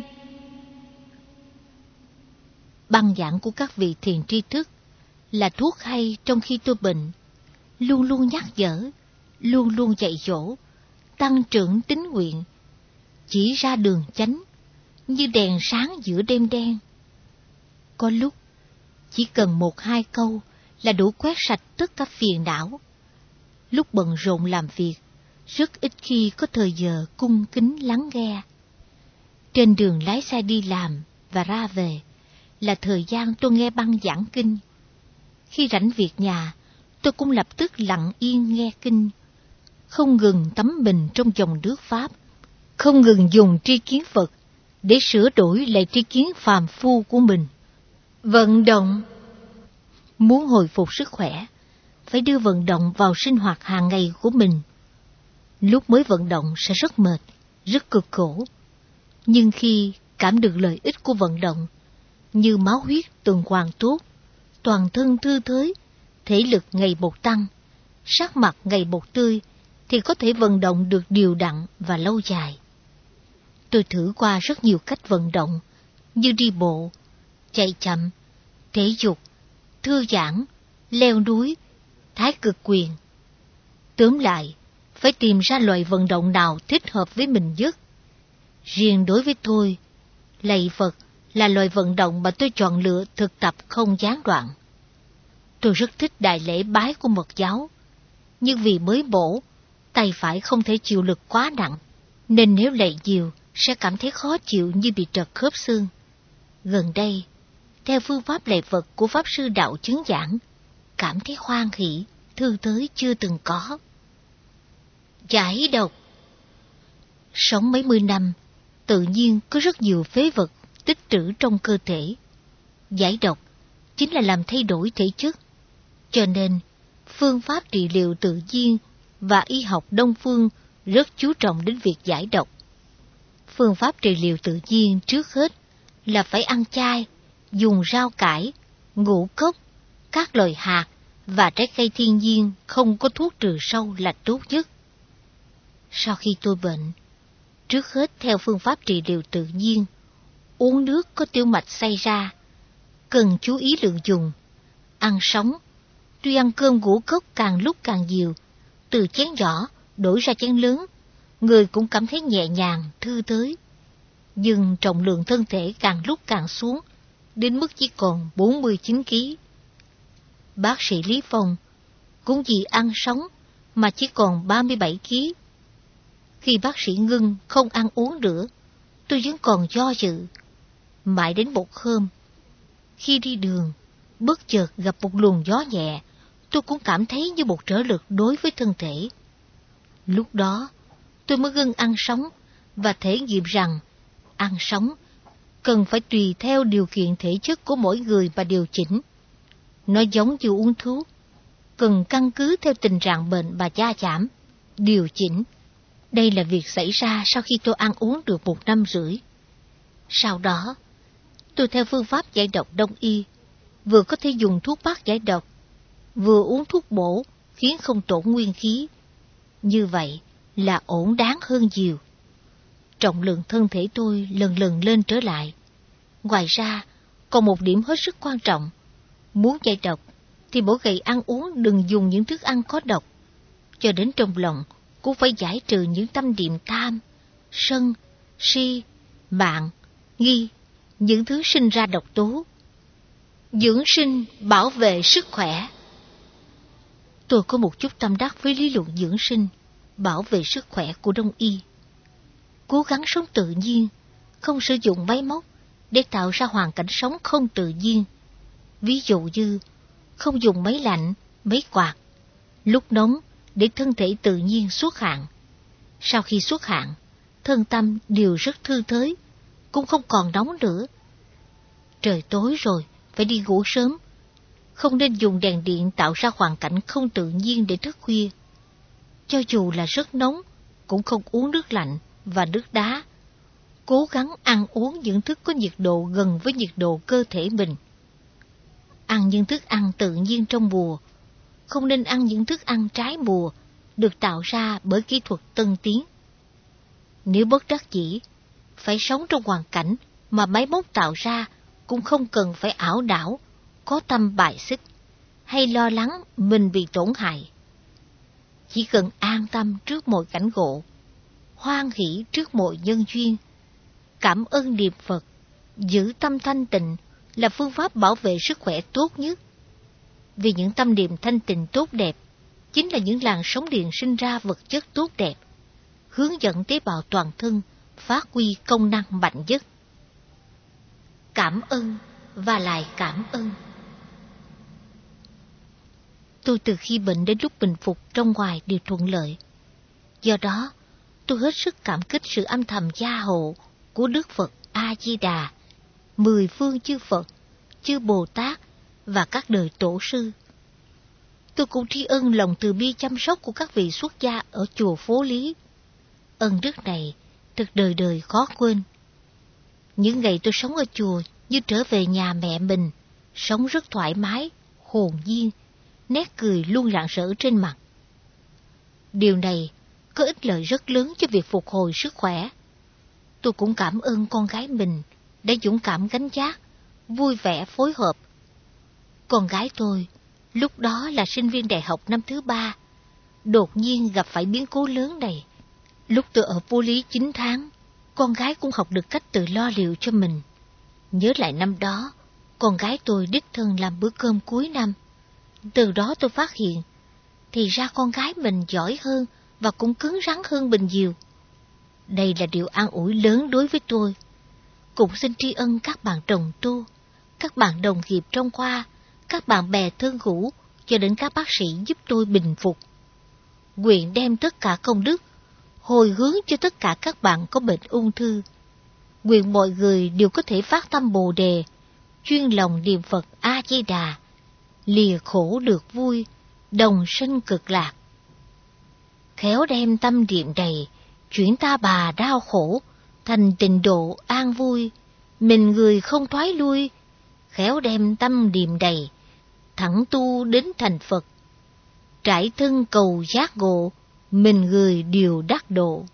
Băng giảng của các vị thiền tri thức là thuốc hay trong khi tôi bệnh, luôn luôn nhắc nhở, luôn luôn dạy dỗ, tăng trưởng tín nguyện, chỉ ra đường chánh, như đèn sáng giữa đêm đen. Có lúc, chỉ cần một hai câu là đủ quét sạch tất cả phiền não. Lúc bận rộn làm việc, rất ít khi có thời giờ cung kính lắng nghe. Trên đường lái xe đi làm và ra về là thời gian tôi nghe băng giảng kinh. Khi rảnh việc nhà, tôi cũng lập tức lặng yên nghe kinh, không ngừng tắm mình trong dòng nước Pháp, không ngừng dùng tri kiến Phật để sửa đổi lại tri kiến phàm phu của mình. Vận động. Muốn hồi phục sức khỏe, phải đưa vận động vào sinh hoạt hàng ngày của mình. Lúc mới vận động sẽ rất mệt, rất cực khổ. Nhưng khi cảm được lợi ích của vận động, như máu huyết tuần hoàn tốt, toàn thân thư thới, thể lực ngày một tăng, sắc mặt ngày một tươi, thì có thể vận động được đều đặn và lâu dài. Tôi thử qua rất nhiều cách vận động, như đi bộ, chạy chậm, thể dục, thư giãn, leo núi, thái cực quyền. Tóm lại, phải tìm ra loại vận động nào thích hợp với mình nhất. Riêng đối với tôi, lạy Phật là loại vận động mà tôi chọn lựa thực tập không gián đoạn. Tôi rất thích đại lễ bái của Mật giáo, nhưng vì mới bổ, tay phải không thể chịu lực quá nặng, nên nếu lạy nhiều sẽ cảm thấy khó chịu như bị trật khớp xương. Gần đây, theo phương pháp lạy Phật của Pháp Sư Đạo Chứng Giảng, cảm thấy hoan hỷ, thư tới chưa từng có. Giải độc. Sống mấy mươi năm, tự nhiên có rất nhiều phế vật tích trữ trong cơ thể. Giải độc chính là làm thay đổi thể chất, cho nên phương pháp trị liệu tự nhiên và y học Đông phương rất chú trọng đến việc giải độc. Phương pháp trị liệu tự nhiên trước hết là phải ăn chay, dùng rau cải, ngũ cốc, các loại hạt và trái cây thiên nhiên không có thuốc trừ sâu là tốt nhất. Sau khi tôi bệnh, trước hết theo phương pháp trị liệu tự nhiên, uống nước có tiểu mạch xay ra, cần chú ý lượng dùng, ăn sống, tuy ăn cơm ngũ cốc càng lúc càng nhiều, từ chén nhỏ đổi ra chén lớn, người cũng cảm thấy nhẹ nhàng, thư tới. Nhưng trọng lượng thân thể càng lúc càng xuống, đến mức chỉ còn bốn mươi chín ki lô gam. Bác sĩ Lý Phong cũng vì ăn sống mà chỉ còn ba mươi bảy ki lô gam. Khi bác sĩ ngưng không ăn uống nữa, tôi vẫn còn do dự. Mãi đến một hôm, khi đi đường, bất chợt gặp một luồng gió nhẹ, tôi cũng cảm thấy như một trở lực đối với thân thể. Lúc đó, tôi mới ngưng ăn sống và thể nghiệm rằng ăn sống cần phải tùy theo điều kiện thể chất của mỗi người mà điều chỉnh. Nó giống như uống thuốc, cần căn cứ theo tình trạng bệnh mà gia giảm, điều chỉnh. Đây là việc xảy ra sau khi tôi ăn uống được một năm rưỡi. Sau đó, tôi theo phương pháp giải độc Đông y, vừa có thể dùng thuốc bắc giải độc, vừa uống thuốc bổ khiến không tổn nguyên khí. Như vậy là ổn đáng hơn nhiều. Trọng lượng thân thể tôi lần lần lên trở lại. Ngoài ra, còn một điểm hết sức quan trọng. Muốn giải độc thì mỗi ngày ăn uống đừng dùng những thức ăn có độc. Cho đến trong lòng cũng phải giải trừ những tâm niệm tham, sân, si, mạng, nghi, những thứ sinh ra độc tố. Dưỡng sinh bảo vệ sức khỏe. Tôi có một chút tâm đắc với lý luận dưỡng sinh, bảo vệ sức khỏe của Đông y. Cố gắng sống tự nhiên, không sử dụng máy móc để tạo ra hoàn cảnh sống không tự nhiên. Ví dụ như không dùng máy lạnh, máy quạt, lúc nóng để thân thể tự nhiên xuất hạn. Sau khi xuất hạn, thân tâm đều rất thư thới, cũng không còn nóng nữa. Trời tối rồi, phải đi ngủ sớm. Không nên dùng đèn điện tạo ra hoàn cảnh không tự nhiên để thức khuya. Cho dù là rất nóng, cũng không uống nước lạnh và nước đá. cố gắng ăn uống những thức có nhiệt độ gần với nhiệt độ cơ thể mình. Ăn những thức ăn tự nhiên trong mùa, không nên ăn những thức ăn trái mùa được tạo ra bởi kỹ thuật tân tiến. Nếu bất đắc dĩ, phải sống trong hoàn cảnh mà máy móc tạo ra cũng không cần phải ảo đảo, có tâm bài xích, hay lo lắng mình bị tổn hại. Chỉ cần an tâm trước mọi cảnh ngộ, hoan hỷ trước mọi nhân duyên, cảm ơn niệm Phật, giữ tâm thanh tịnh là phương pháp bảo vệ sức khỏe tốt nhất. Vì những tâm niệm thanh tịnh tốt đẹp chính là những làn sóng điện sinh ra vật chất tốt đẹp, hướng dẫn tế bào toàn thân phát huy công năng mạnh nhất. Cảm ơn và lại cảm ơn. Tôi từ khi bệnh đến lúc bình phục trong ngoài đều thuận lợi. Do đó, tôi hết sức cảm kích sự âm thầm gia hộ của Đức Phật A-di-đà, mười phương chư Phật, chư Bồ Tát và các đời tổ sư. Tôi cũng tri ân lòng từ bi chăm sóc của các vị xuất gia ở chùa Phố Lý. Ân đức này thực đời đời khó quên. Những ngày tôi sống ở chùa như trở về nhà mẹ mình, sống rất thoải mái, hồn nhiên, nét cười luôn rạng rỡ trên mặt. Điều này có ích lợi rất lớn cho việc phục hồi sức khỏe. Tôi cũng cảm ơn con gái mình đã dũng cảm gánh vác, vui vẻ phối hợp. Con gái tôi lúc đó là sinh viên đại học năm thứ ba, đột nhiên gặp phải biến cố lớn này. Lúc tôi ở Phố Lý chín tháng, con gái cũng học được cách tự lo liệu cho mình. Nhớ lại năm đó, con gái tôi đích thân làm bữa cơm cuối năm. Từ đó tôi phát hiện, thì ra con gái mình giỏi hơn và cũng cứng rắn hơn mình nhiều. Đây là điều an ủi lớn đối với tôi. Cũng xin tri ân các bạn đồng tu, các bạn đồng nghiệp trong khoa, các bạn bè thân hữu, cho đến các bác sĩ giúp tôi bình phục. Nguyện đem tất cả công đức hồi hướng cho tất cả các bạn có bệnh ung thư. Nguyện mọi người đều có thể phát tâm Bồ Đề, chuyên lòng niệm Phật A-di-đà, lìa khổ được vui, đồng sanh cực lạc. Khéo đem tâm niệm đầy, chuyển ta bà đau khổ, thành tịnh độ an vui, mình người không thoái lui. Khéo đem tâm niệm đầy, thẳng tu đến thành Phật, trải thân cầu giác ngộ, mình người đều đắc độ.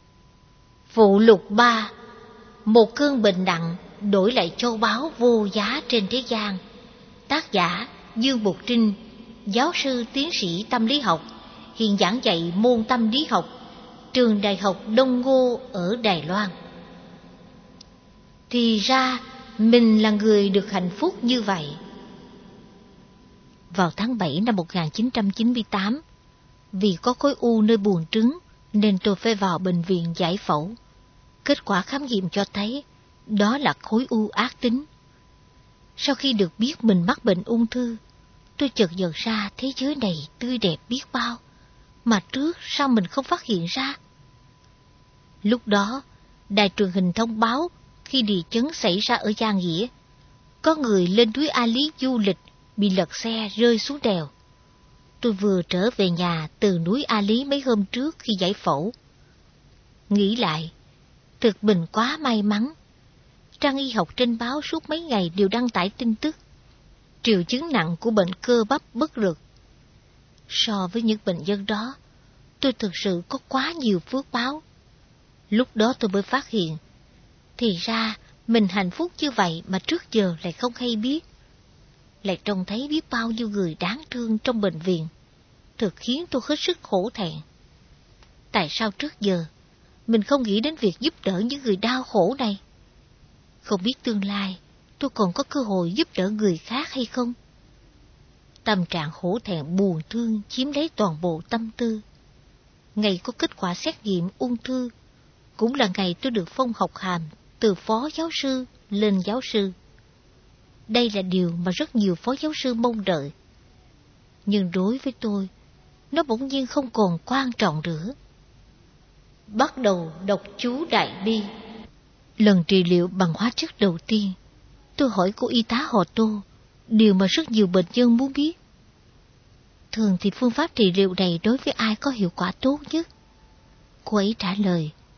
Phụ lục ba. Một cơn bệnh nặng đổi lại châu báu vô giá trên thế gian. Tác giả Dương Bục Trinh, giáo sư tiến sĩ tâm lý học, hiện giảng dạy môn tâm lý học, trường Đại học Đông Ngô ở Đài Loan. Thì ra mình là người được hạnh phúc như vậy. Vào tháng bảy năm một nghìn chín trăm chín mươi tám, vì có khối u nơi buồng trứng nên tôi phải vào bệnh viện giải phẫu. Kết quả khám nghiệm cho thấy đó là khối u ác tính. Sau khi được biết mình mắc bệnh ung thư, tôi chợt nhận ra thế giới này tươi đẹp biết bao, mà trước sao mình không phát hiện ra. Lúc đó, đài truyền hình thông báo khi địa chấn xảy ra ở Gia Nghĩa, có người lên núi A Lý du lịch bị lật xe rơi xuống đèo. Tôi vừa trở về nhà từ núi A Lý mấy hôm trước khi giải phẫu. Nghĩ lại, thực mình quá may mắn. Trang y học trên báo suốt mấy ngày đều đăng tải tin tức triệu chứng nặng của bệnh cơ bắp bất lực. So với những bệnh nhân đó, tôi thực sự có quá nhiều phước báo. Lúc đó tôi mới phát hiện, thì ra mình hạnh phúc như vậy mà trước giờ lại không hay biết. Lại trông thấy biết bao nhiêu người đáng thương trong bệnh viện, thực khiến tôi hết sức hổ thẹn. Tại sao trước giờ mình không nghĩ đến việc giúp đỡ những người đau khổ này? Không biết tương lai tôi còn có cơ hội giúp đỡ người khác hay không? Tâm trạng hổ thẹn buồn thương chiếm lấy toàn bộ tâm tư. Ngày có kết quả xét nghiệm ung thư cũng là ngày tôi được phong học hàm từ phó giáo sư lên giáo sư. Đây là điều mà rất nhiều phó giáo sư mong đợi. Nhưng đối với tôi, nó bỗng nhiên không còn quan trọng nữa. Bắt đầu đọc chú Đại Bi. Lần trị liệu bằng hóa chất đầu tiên, tôi hỏi cô y tá họ Tô điều mà rất nhiều bệnh nhân muốn biết. Thường thì phương pháp trị liệu này đối với ai có hiệu quả tốt nhất? Cô ấy trả lời,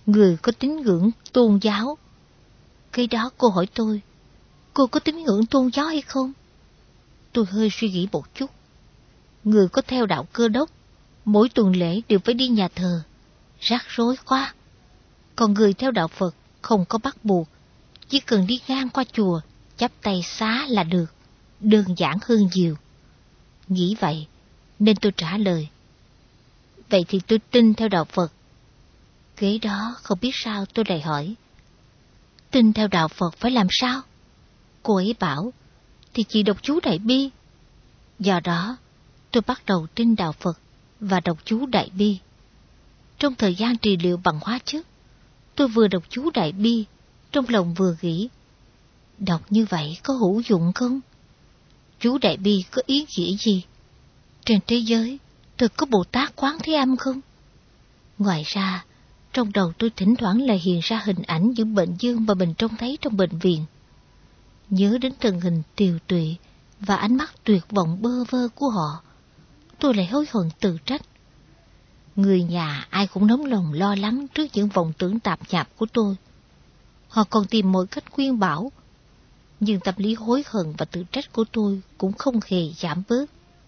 người có tín ngưỡng tôn giáo. Cái đó cô hỏi tôi, cô có tín ngưỡng tôn giáo hay không? Tôi hơi suy nghĩ một chút. Người có theo đạo Cơ Đốc, mỗi tuần lễ đều phải đi nhà thờ, rắc rối quá. Còn người theo đạo Phật không có bắt buộc, chỉ cần đi ngang qua chùa, chắp tay xá là được, đơn giản hơn nhiều. Nghĩ vậy, nên tôi trả lời. Vậy thì tôi tin theo đạo Phật. Kế đó không biết sao tôi lại hỏi. Tin theo đạo Phật phải làm sao? Cô ấy bảo, thì chỉ đọc chú Đại Bi. Do đó, tôi bắt đầu tin đạo Phật và đọc chú Đại Bi. Trong thời gian trị liệu bằng hóa chất, tôi vừa đọc chú Đại Bi, trong lòng vừa nghĩ, đọc như vậy có hữu dụng không? Chú Đại Bi có ý nghĩa gì? Trên thế giới, thực có Bồ Tát Quán Thế Âm không? Ngoài ra, trong đầu tôi thỉnh thoảng lại hiện ra hình ảnh những bệnh nhân mà mình trông thấy trong bệnh viện. Nhớ đến thân hình tiều tụy và ánh mắt tuyệt vọng bơ vơ của họ, tôi lại hối hận tự trách. Người nhà ai cũng nóng lòng lo lắng trước những vọng tưởng tạp nhạp của tôi. Họ còn tìm mọi cách khuyên bảo, nhưng tâm lý hối hận và tự trách của tôi cũng không hề giảm bớt.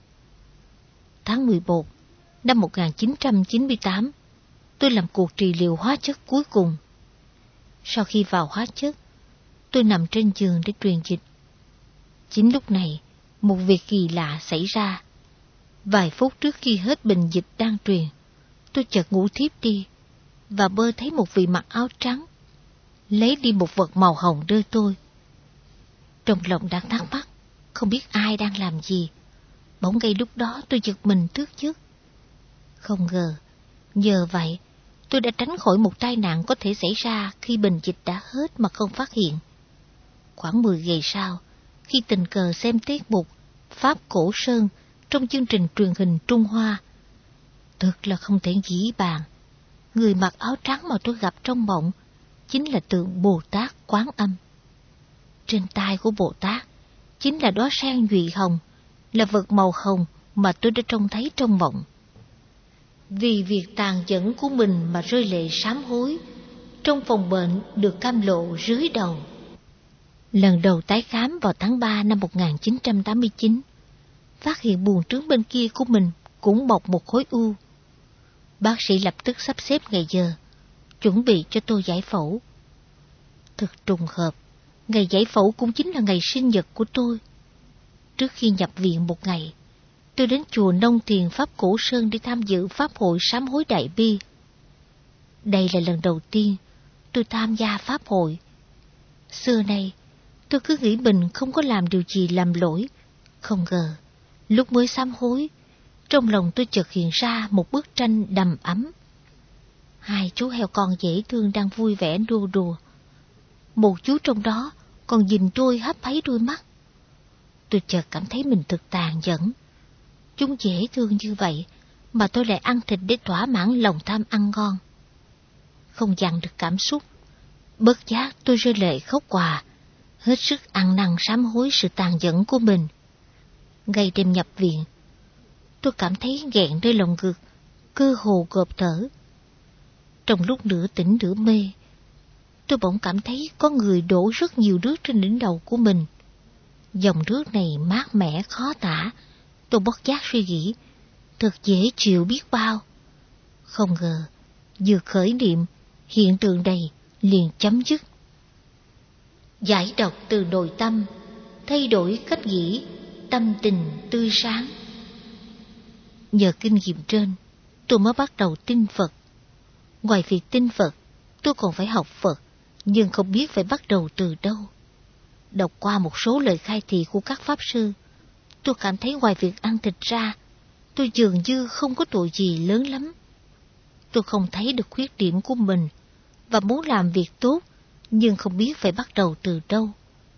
Tháng mười một năm một nghìn chín trăm chín mươi tám, tôi làm cuộc trị liệu hóa chất cuối cùng. Sau khi vào hóa chất, tôi nằm trên giường để truyền dịch. Chính lúc này, một việc kỳ lạ xảy ra. Vài phút trước khi hết bình dịch đang truyền, tôi chợt ngủ thiếp đi và mơ thấy một vị mặc áo trắng lấy đi một vật màu hồng đưa tôi. Trong lòng đang thắc mắc, không biết ai đang làm gì. Bỗng ngay lúc đó tôi giật mình thức giấc. Không ngờ, nhờ vậy, tôi đã tránh khỏi một tai nạn có thể xảy ra khi bình dịch đã hết mà không phát hiện. Khoảng mười ngày sau, khi tình cờ xem tiết mục Pháp Cổ Sơn trong chương trình truyền hình Trung Hoa, thật là không thể nghĩ bàn, người mặc áo trắng mà tôi gặp trong mộng chính là tượng Bồ Tát Quán Âm. Trên tay của Bồ Tát chính là đóa sen nhụy hồng, là vật màu hồng mà tôi đã trông thấy trong mộng. Vì việc tàn nhẫn của mình mà rơi lệ sám hối, trong phòng bệnh được cam lộ rdưới đầu. Lần đầu tái khám vào tháng ba năm một nghìn chín trăm tám mươi chín, phát hiện buồng trứng bên kia của mình cũng bọc một khối u. Bác sĩ lập tức sắp xếp ngày giờ, chuẩn bị cho tôi giải phẫu. Thật trùng hợp, ngày giải phẫu cũng chính là ngày sinh nhật của tôi. Trước khi nhập viện một ngày, tôi đến chùa Nông Thiền Pháp Cổ Sơn để tham dự Pháp hội sám hối Đại Bi. Đây là lần đầu tiên tôi tham gia Pháp hội. Xưa nay, tôi cứ nghĩ mình không có làm điều gì làm lỗi. Không ngờ, lúc mới sám hối, trong lòng tôi chợt hiện ra một bức tranh đầm ấm. Hai chú heo con dễ thương đang vui vẻ đua đùa. Một chú trong đó còn nhìn tôi hấp háy đôi mắt. Tôi chợt cảm thấy mình thật tàn nhẫn. Chúng dễ thương như vậy mà tôi lại ăn thịt để thỏa mãn lòng tham ăn ngon. Không dằn được cảm xúc, bất giác tôi rơi lệ khóc òa, hết sức ăn năn sám hối sự tàn nhẫn của mình. Ngay đêm nhập viện, tôi cảm thấy nghẹn nơi lòng ngực, cơ hồ gộp thở. Trong lúc nửa tỉnh nửa mê, tôi bỗng cảm thấy có người đổ rất nhiều nước trên đỉnh đầu của mình. Dòng nước này mát mẻ khó tả. Tôi bất giác suy nghĩ, thật dễ chịu biết bao. Không ngờ, vừa khởi niệm, hiện tượng này liền chấm dứt. Giải độc từ nội tâm, thay đổi cách nghĩ, tâm tình tươi sáng. Nhờ kinh nghiệm trên, tôi mới bắt đầu tin Phật. Ngoài việc tin Phật, tôi còn phải học Phật, nhưng không biết phải bắt đầu từ đâu. Đọc qua một số lời khai thị của các pháp sư, tôi cảm thấy ngoài việc ăn thịt ra, tôi dường như không có tội gì lớn lắm. Tôi không thấy được khuyết điểm của mình và muốn làm việc tốt, nhưng không biết phải bắt đầu từ đâu.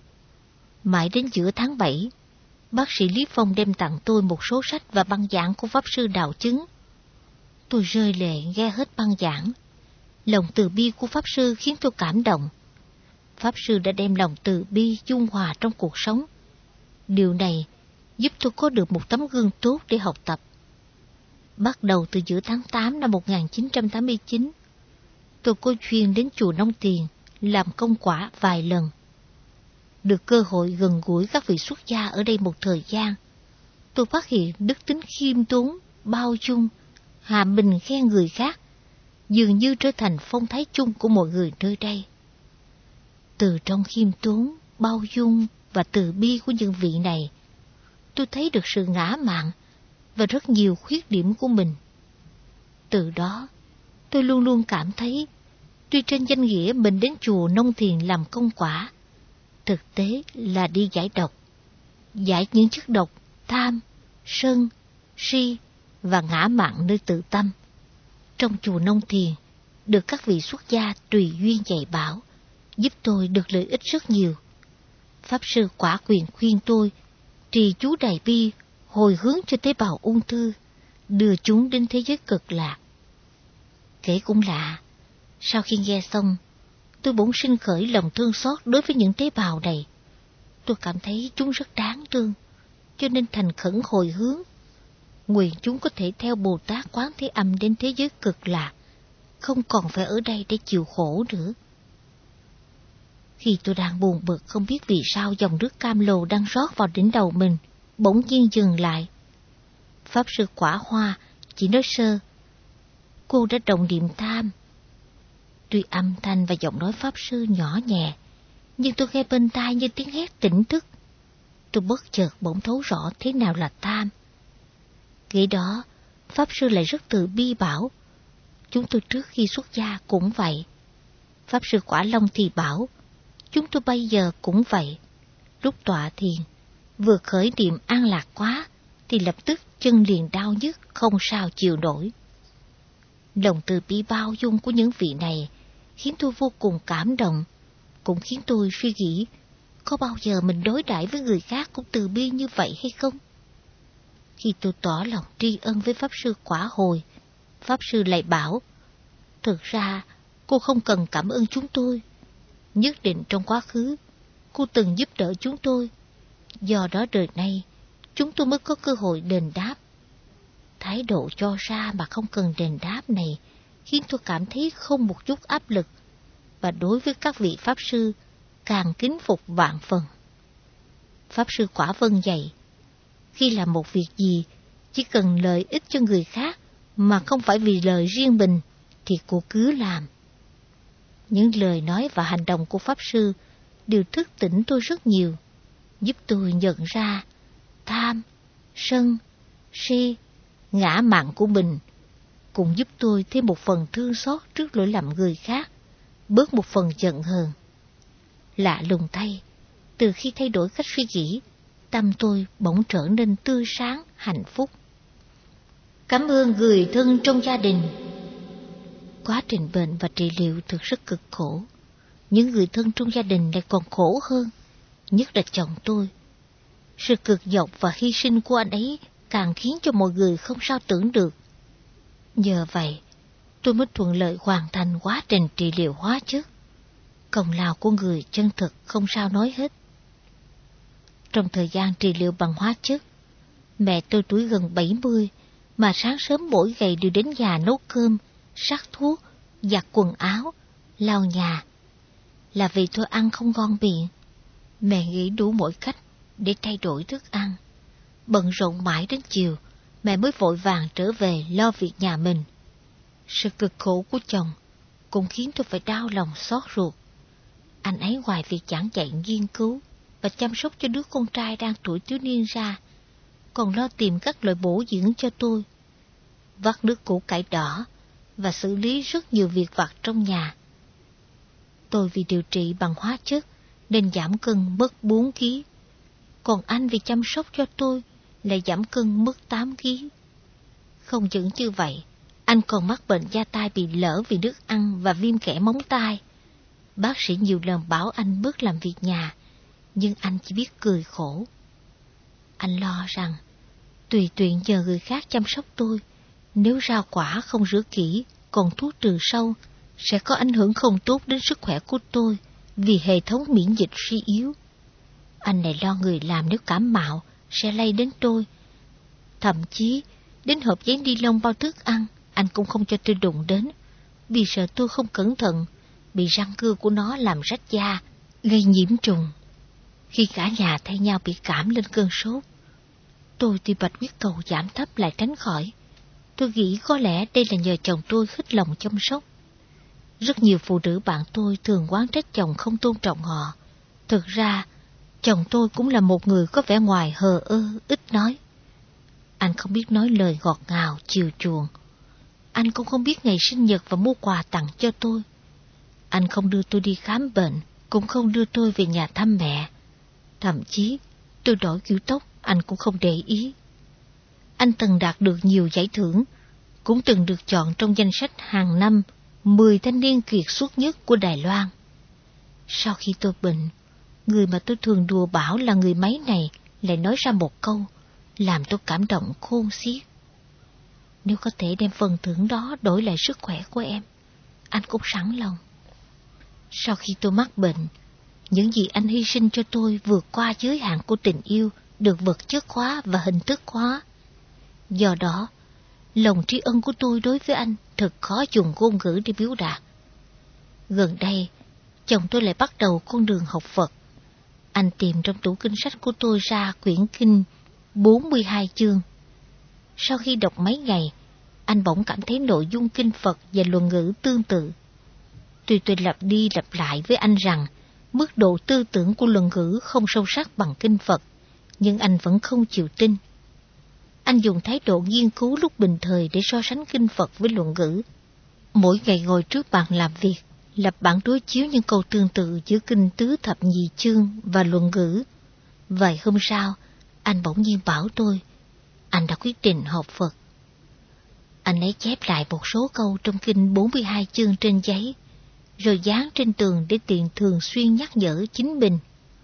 Mãi đến giữa tháng bảy, bác sĩ Lý Phong đem tặng tôi một số sách và băng giảng của Pháp Sư Đạo Chứng. Tôi rơi lệ nghe hết băng giảng. Lòng từ bi của Pháp Sư khiến tôi cảm động. Pháp Sư đã đem lòng từ bi dung hòa trong cuộc sống. Điều này giúp tôi có được một tấm gương tốt để học tập. Bắt đầu từ giữa tháng tám năm một nghìn chín trăm tám mươi chín, tôi có duyên đến chùa Nông Tiền làm công quả vài lần. Được cơ hội gần gũi các vị xuất gia ở đây một thời gian, tôi phát hiện đức tính khiêm tốn, bao dung, hạ mình khen người khác, dường như trở thành phong thái chung của mọi người nơi đây. Từ trong khiêm tốn, bao dung và từ bi của những vị này, tôi thấy được sự ngã mạn và rất nhiều khuyết điểm của mình. Từ đó, tôi luôn luôn cảm thấy, tuy trên danh nghĩa mình đến chùa Nông Thiền làm công quả, thực tế là đi giải độc, giải những chất độc tham, sân, si và ngã mạn nơi tự tâm. Trong chùa Nông Thiền, được các vị xuất gia tùy duyên dạy bảo, giúp tôi được lợi ích rất nhiều. Pháp sư Quả Quyền khuyên tôi trì chú Đại Bi, hồi hướng cho tế bào ung thư, đưa chúng đến thế giới cực lạc. Kể cũng lạ, sau khi nghe xong, tôi bỗng sinh khởi lòng thương xót đối với những tế bào này. Tôi cảm thấy chúng rất đáng thương, cho nên thành khẩn hồi hướng, nguyện chúng có thể theo Bồ Tát Quán Thế Âm đến thế giới cực lạc, không còn phải ở đây để chịu khổ nữa. Khi tôi đang buồn bực không biết vì sao dòng nước cam lồ đang rót vào đỉnh đầu mình bỗng nhiên dừng lại. Pháp sư Quả Hoa chỉ nói sơ, cô đã động niệm tham. Tuy âm thanh và giọng nói pháp sư nhỏ nhẹ, nhưng tôi nghe bên tai như tiếng hét tỉnh thức. Tôi bất chợt bỗng thấu rõ thế nào là tham. Kế đó, pháp sư lại rất từ bi bảo, chúng tôi trước khi xuất gia cũng vậy. Pháp sư Quả Long thì bảo, chúng tôi bây giờ cũng vậy. Lúc tọa thiền, vừa khởi niệm an lạc quá, thì lập tức chân liền đau nhức, không sao chịu nổi. Lòng từ bi bao dung của những vị này khiến tôi vô cùng cảm động, cũng khiến tôi suy nghĩ, có bao giờ mình đối đãi với người khác cũng từ bi như vậy hay không? Khi tôi tỏ lòng tri ân với Pháp sư Quả Hồi, Pháp sư lại bảo, thực ra cô không cần cảm ơn chúng tôi. Nhất định trong quá khứ, cô từng giúp đỡ chúng tôi. Do đó đời nay, chúng tôi mới có cơ hội đền đáp. Thái độ cho ra mà không cần đền đáp này khiến tôi cảm thấy không một chút áp lực, và đối với các vị Pháp sư càng kính phục vạn phần. Pháp sư Quả Vân dạy, khi làm một việc gì, chỉ cần lợi ích cho người khác mà không phải vì lời riêng mình, thì cô cứ làm. Những lời nói và hành động của Pháp sư đều thức tỉnh tôi rất nhiều, giúp tôi nhận ra tham, sân, si, ngã mạn của mình, cũng giúp tôi thêm một phần thương xót trước lỗi lầm người khác, bớt một phần giận hờn. Lạ lùng thay, từ khi thay đổi cách suy nghĩ, tâm tôi bỗng trở nên tươi sáng, hạnh phúc. Cảm ơn người thân trong gia đình. Quá trình bệnh và trị liệu thực rất cực khổ. Những người thân trong gia đình lại còn khổ hơn, nhất là chồng tôi. Sự cực nhọc và hy sinh của anh ấy càng khiến cho mọi người không sao tưởng được. Nhờ vậy, tôi mới thuận lợi hoàn thành quá trình trị liệu hóa chất. Công lao của người chân thực không sao nói hết. Trong thời gian trị liệu bằng hóa chất, mẹ tôi tuổi gần bảy mươi, mà sáng sớm mỗi ngày đều đến nhà nấu cơm, sắc thuốc, giặt quần áo, lau nhà. Là vì tôi ăn không ngon miệng, mẹ nghĩ đủ mọi cách để thay đổi thức ăn. Bận rộn mãi đến chiều, mẹ mới vội vàng trở về lo việc nhà mình. Sự cực khổ của chồng cũng khiến tôi phải đau lòng xót ruột. Anh ấy ngoài việc giảng dạy nghiên cứu và chăm sóc cho đứa con trai đang tuổi thiếu niên ra, còn lo tìm các loại bổ dưỡng cho tôi, vắt nước củ cải đỏ và xử lý rất nhiều việc vặt trong nhà. Tôi vì điều trị bằng hóa chất nên giảm cân mất bốn ki lô gam, còn anh vì chăm sóc cho tôi lại giảm cân mất tám ki lô gam. Không những như vậy, anh còn mắc bệnh da tai bị lở vì nước ăn và viêm kẽ móng tai. Bác sĩ nhiều lần bảo anh bớt làm việc nhà, nhưng anh chỉ biết cười khổ. Anh lo rằng, tùy tiện nhờ người khác chăm sóc tôi, nếu rau quả không rửa kỹ, còn thuốc trừ sâu, sẽ có ảnh hưởng không tốt đến sức khỏe của tôi, vì hệ thống miễn dịch suy yếu. Anh này lo người làm nếu cảm mạo, sẽ lây đến tôi. Thậm chí, đến hộp giấy ni lông bao thức ăn, anh cũng không cho tôi đụng đến. vì sợ tôi không cẩn thận, bị răng cưa của nó làm rách da, gây nhiễm trùng. Khi cả nhà thay nhau bị cảm lên cơn sốt, tôi thì bạch huyết cầu giảm thấp lại tránh khỏi. Tôi nghĩ có lẽ đây là nhờ chồng tôi khích lòng chăm sóc. Rất nhiều phụ nữ bạn tôi thường oán trách chồng không tôn trọng họ. Thực ra, chồng tôi cũng là một người có vẻ ngoài hờ ơ, ít nói. Anh không biết nói lời ngọt ngào, chiều chuộng. Anh cũng không biết ngày sinh nhật và mua quà tặng cho tôi. Anh không đưa tôi đi khám bệnh, cũng không đưa tôi về nhà thăm mẹ. Thậm chí, tôi đổi kiểu tóc, anh cũng không để ý. Anh từng đạt được nhiều giải thưởng, cũng từng được chọn trong danh sách hàng năm mười thanh niên kiệt xuất nhất của Đài Loan. Sau khi tôi bệnh, người mà tôi thường đùa bảo là người máy này lại nói ra một câu, làm tôi cảm động khôn xiết. Nếu có thể đem phần thưởng đó đổi lại sức khỏe của em, anh cũng sẵn lòng. Sau khi tôi mắc bệnh, những gì anh hy sinh cho tôi vượt qua giới hạn của tình yêu, được vật chất hóa và hình thức hóa. Do đó, lòng tri ân của tôi đối với anh thật khó dùng ngôn ngữ để biểu đạt. Gần đây, chồng tôi lại bắt đầu con đường học Phật. Anh tìm trong tủ kinh sách của tôi ra quyển kinh bốn mươi hai chương. Sau khi đọc mấy ngày, anh bỗng cảm thấy nội dung kinh Phật và luận ngữ tương tự. Tuy tôi lặp đi lặp lại với anh rằng mức độ tư tưởng của luận ngữ không sâu sắc bằng kinh Phật, nhưng anh vẫn không chịu tin. Anh dùng thái độ nghiên cứu lúc bình thời để so sánh kinh Phật với luận ngữ. Mỗi ngày ngồi trước bàn làm việc, lập bản đối chiếu những câu tương tự giữa kinh tứ thập nhị chương và luận ngữ. Vài hôm sau, anh bỗng nhiên bảo tôi, anh đã quyết định học Phật. Anh ấy chép lại một số câu trong kinh bốn mươi hai chương trên giấy, rồi dán trên tường để tiện thường xuyên nhắc nhở chính mình.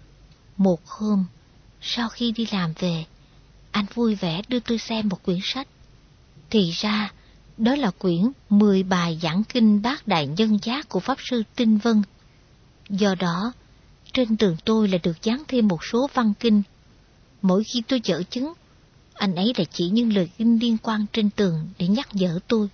Một hôm, sau khi đi làm về, anh vui vẻ đưa tôi xem một quyển sách. Thì ra, đó là quyển mười bài giảng kinh Bát Đại Nhân Giác của Pháp Sư Tinh Vân. Do đó, trên tường tôi lại được dán thêm một số văn kinh. Mỗi khi tôi dở chứng, anh ấy lại chỉ những lời kinh liên quan trên tường để nhắc nhở tôi.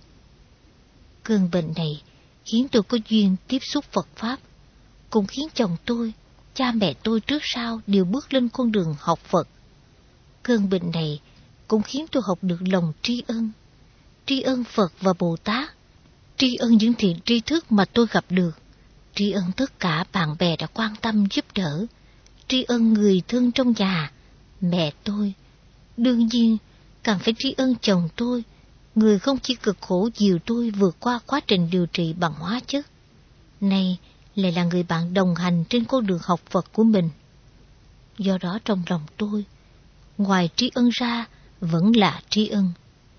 Cơn bệnh này khiến tôi có duyên tiếp xúc Phật Pháp, cũng khiến chồng tôi, cha mẹ tôi trước sau đều bước lên con đường học Phật. Cơn bệnh này cũng khiến tôi học được lòng tri ân, tri ân Phật và Bồ Tát, tri ân những thiện tri thức mà tôi gặp được, tri ân tất cả bạn bè đã quan tâm giúp đỡ, tri ân người thân trong nhà, mẹ tôi. Đương nhiên, càng phải tri ân chồng tôi, người không chỉ cực khổ dìu tôi vượt qua quá trình điều trị bằng hóa chất, nay lại là người bạn đồng hành trên con đường học Phật của mình. Do đó trong lòng tôi, ngoài tri ân ra, vẫn là tri ân.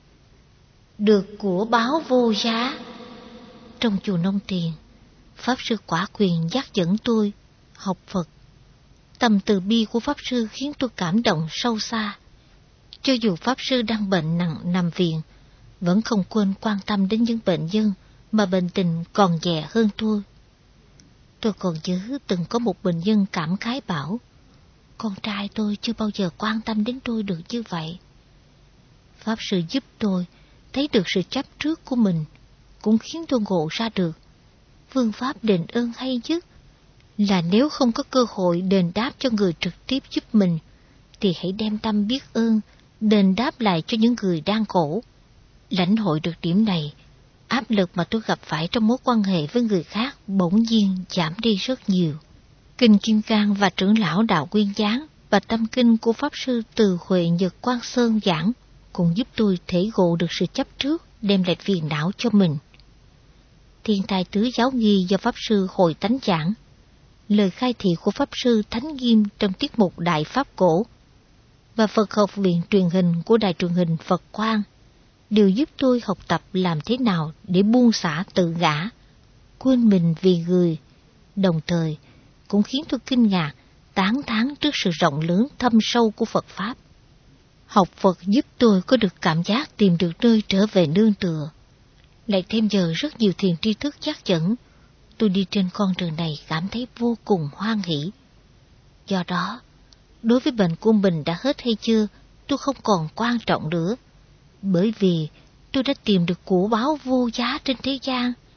Được của báo vô giá. Trong chùa Nông Tiền, Pháp Sư Quả Quyền dắt dẫn tôi học Phật. Tâm từ bi của Pháp Sư khiến tôi cảm động sâu xa. Cho dù Pháp Sư đang bệnh nặng nằm viện, vẫn không quên quan tâm đến những bệnh nhân mà bệnh tình còn dè hơn tôi. Tôi còn nhớ từng có một bệnh nhân cảm khái bảo, con trai tôi chưa bao giờ quan tâm đến tôi được như vậy. Pháp Sư giúp tôi thấy được sự chấp trước của mình, cũng khiến tôi ngộ ra được phương pháp đền ơn hay nhất là nếu không có cơ hội đền đáp cho người trực tiếp giúp mình, thì hãy đem tâm biết ơn đền đáp lại cho những người đang khổ. Lãnh hội được điểm này, áp lực mà tôi gặp phải trong mối quan hệ với người khác bỗng nhiên giảm đi rất nhiều. Kinh Kim Cang và trưởng lão Đạo Nguyên Giáng và tâm kinh của Pháp Sư Từ Huệ Nhật Quang Sơn giảng cũng giúp tôi thể ngộ được sự chấp trước đem lại phiền não cho mình. Thiên tài tứ giáo nghi do Pháp Sư Hội Tánh giảng, lời khai thị của Pháp Sư Thánh Nghiêm trong tiết mục Đại Pháp Cổ và Phật học viện truyền hình của Đài truyền hình Phật Quang đều giúp tôi học tập làm thế nào để buông xả tự ngã, quên mình vì người, đồng thời cũng khiến tôi kinh ngạc, tán thán trước sự rộng lớn thâm sâu của Phật Pháp. Học Phật giúp tôi có được cảm giác tìm được nơi trở về nương tựa. Lại thêm giờ rất nhiều thiền tri thức dắt dẫn, tôi đi trên con đường này cảm thấy vô cùng hoan hỷ. Do đó, đối với bệnh của mình đã hết hay chưa, tôi không còn quan trọng nữa, bởi vì tôi đã tìm được của báo vô giá trên thế gian.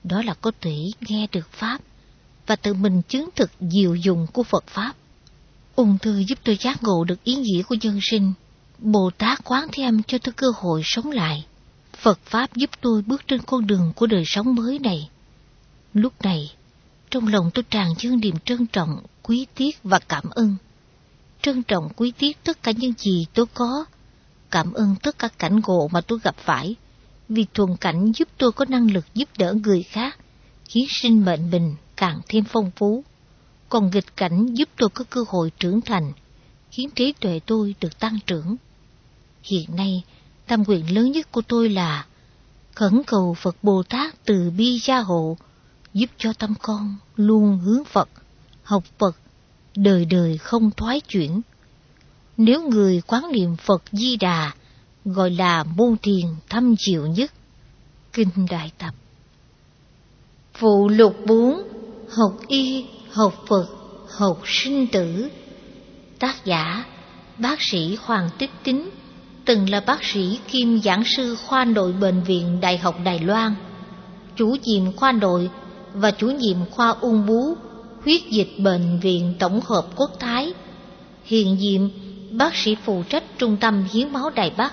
đó là có thể nghe được Pháp và tự mình chứng thực diệu dụng của Phật Pháp. Ung thư giúp tôi giác ngộ được ý nghĩa của nhân sinh. Bồ Tát Quán Thế Âm cho tôi cơ hội sống lại. Phật Pháp giúp tôi bước trên con đường của đời sống mới này. Lúc này, trong lòng tôi tràn dâng niềm trân trọng, quý tiếc và cảm ơn. Trân trọng quý tiếc tất cả những gì tôi có. Cảm ơn tất cả cảnh ngộ mà tôi gặp phải, vì thuận cảnh giúp tôi có năng lực giúp đỡ người khác, khiến sinh mệnh mình càng thêm phong phú. Còn nghịch cảnh giúp tôi có cơ hội trưởng thành, khiến trí tuệ tôi được tăng trưởng. Hiện nay, tâm nguyện lớn nhất của tôi là khẩn cầu Phật Bồ Tát từ bi gia hộ, giúp cho tâm con luôn hướng Phật, học Phật, đời đời không thoái chuyển. Nếu người quán niệm Phật Di Đà, gọi là môn thiền thâm diệu nhất. Kinh Đại Tập. Phụ lục bốn. Học y, học Phật, học sinh tử. Tác giả bác sĩ Hoàng Tích Tín, từng là bác sĩ kiêm giảng sư khoa nội Bệnh viện Đại học Đài Loan, chủ nhiệm khoa nội và chủ nhiệm khoa ung bướu, huyết dịch Bệnh viện Tổng hợp Quốc Thái, hiện nhiệm bác sĩ phụ trách Trung tâm Hiến máu Đài Bắc.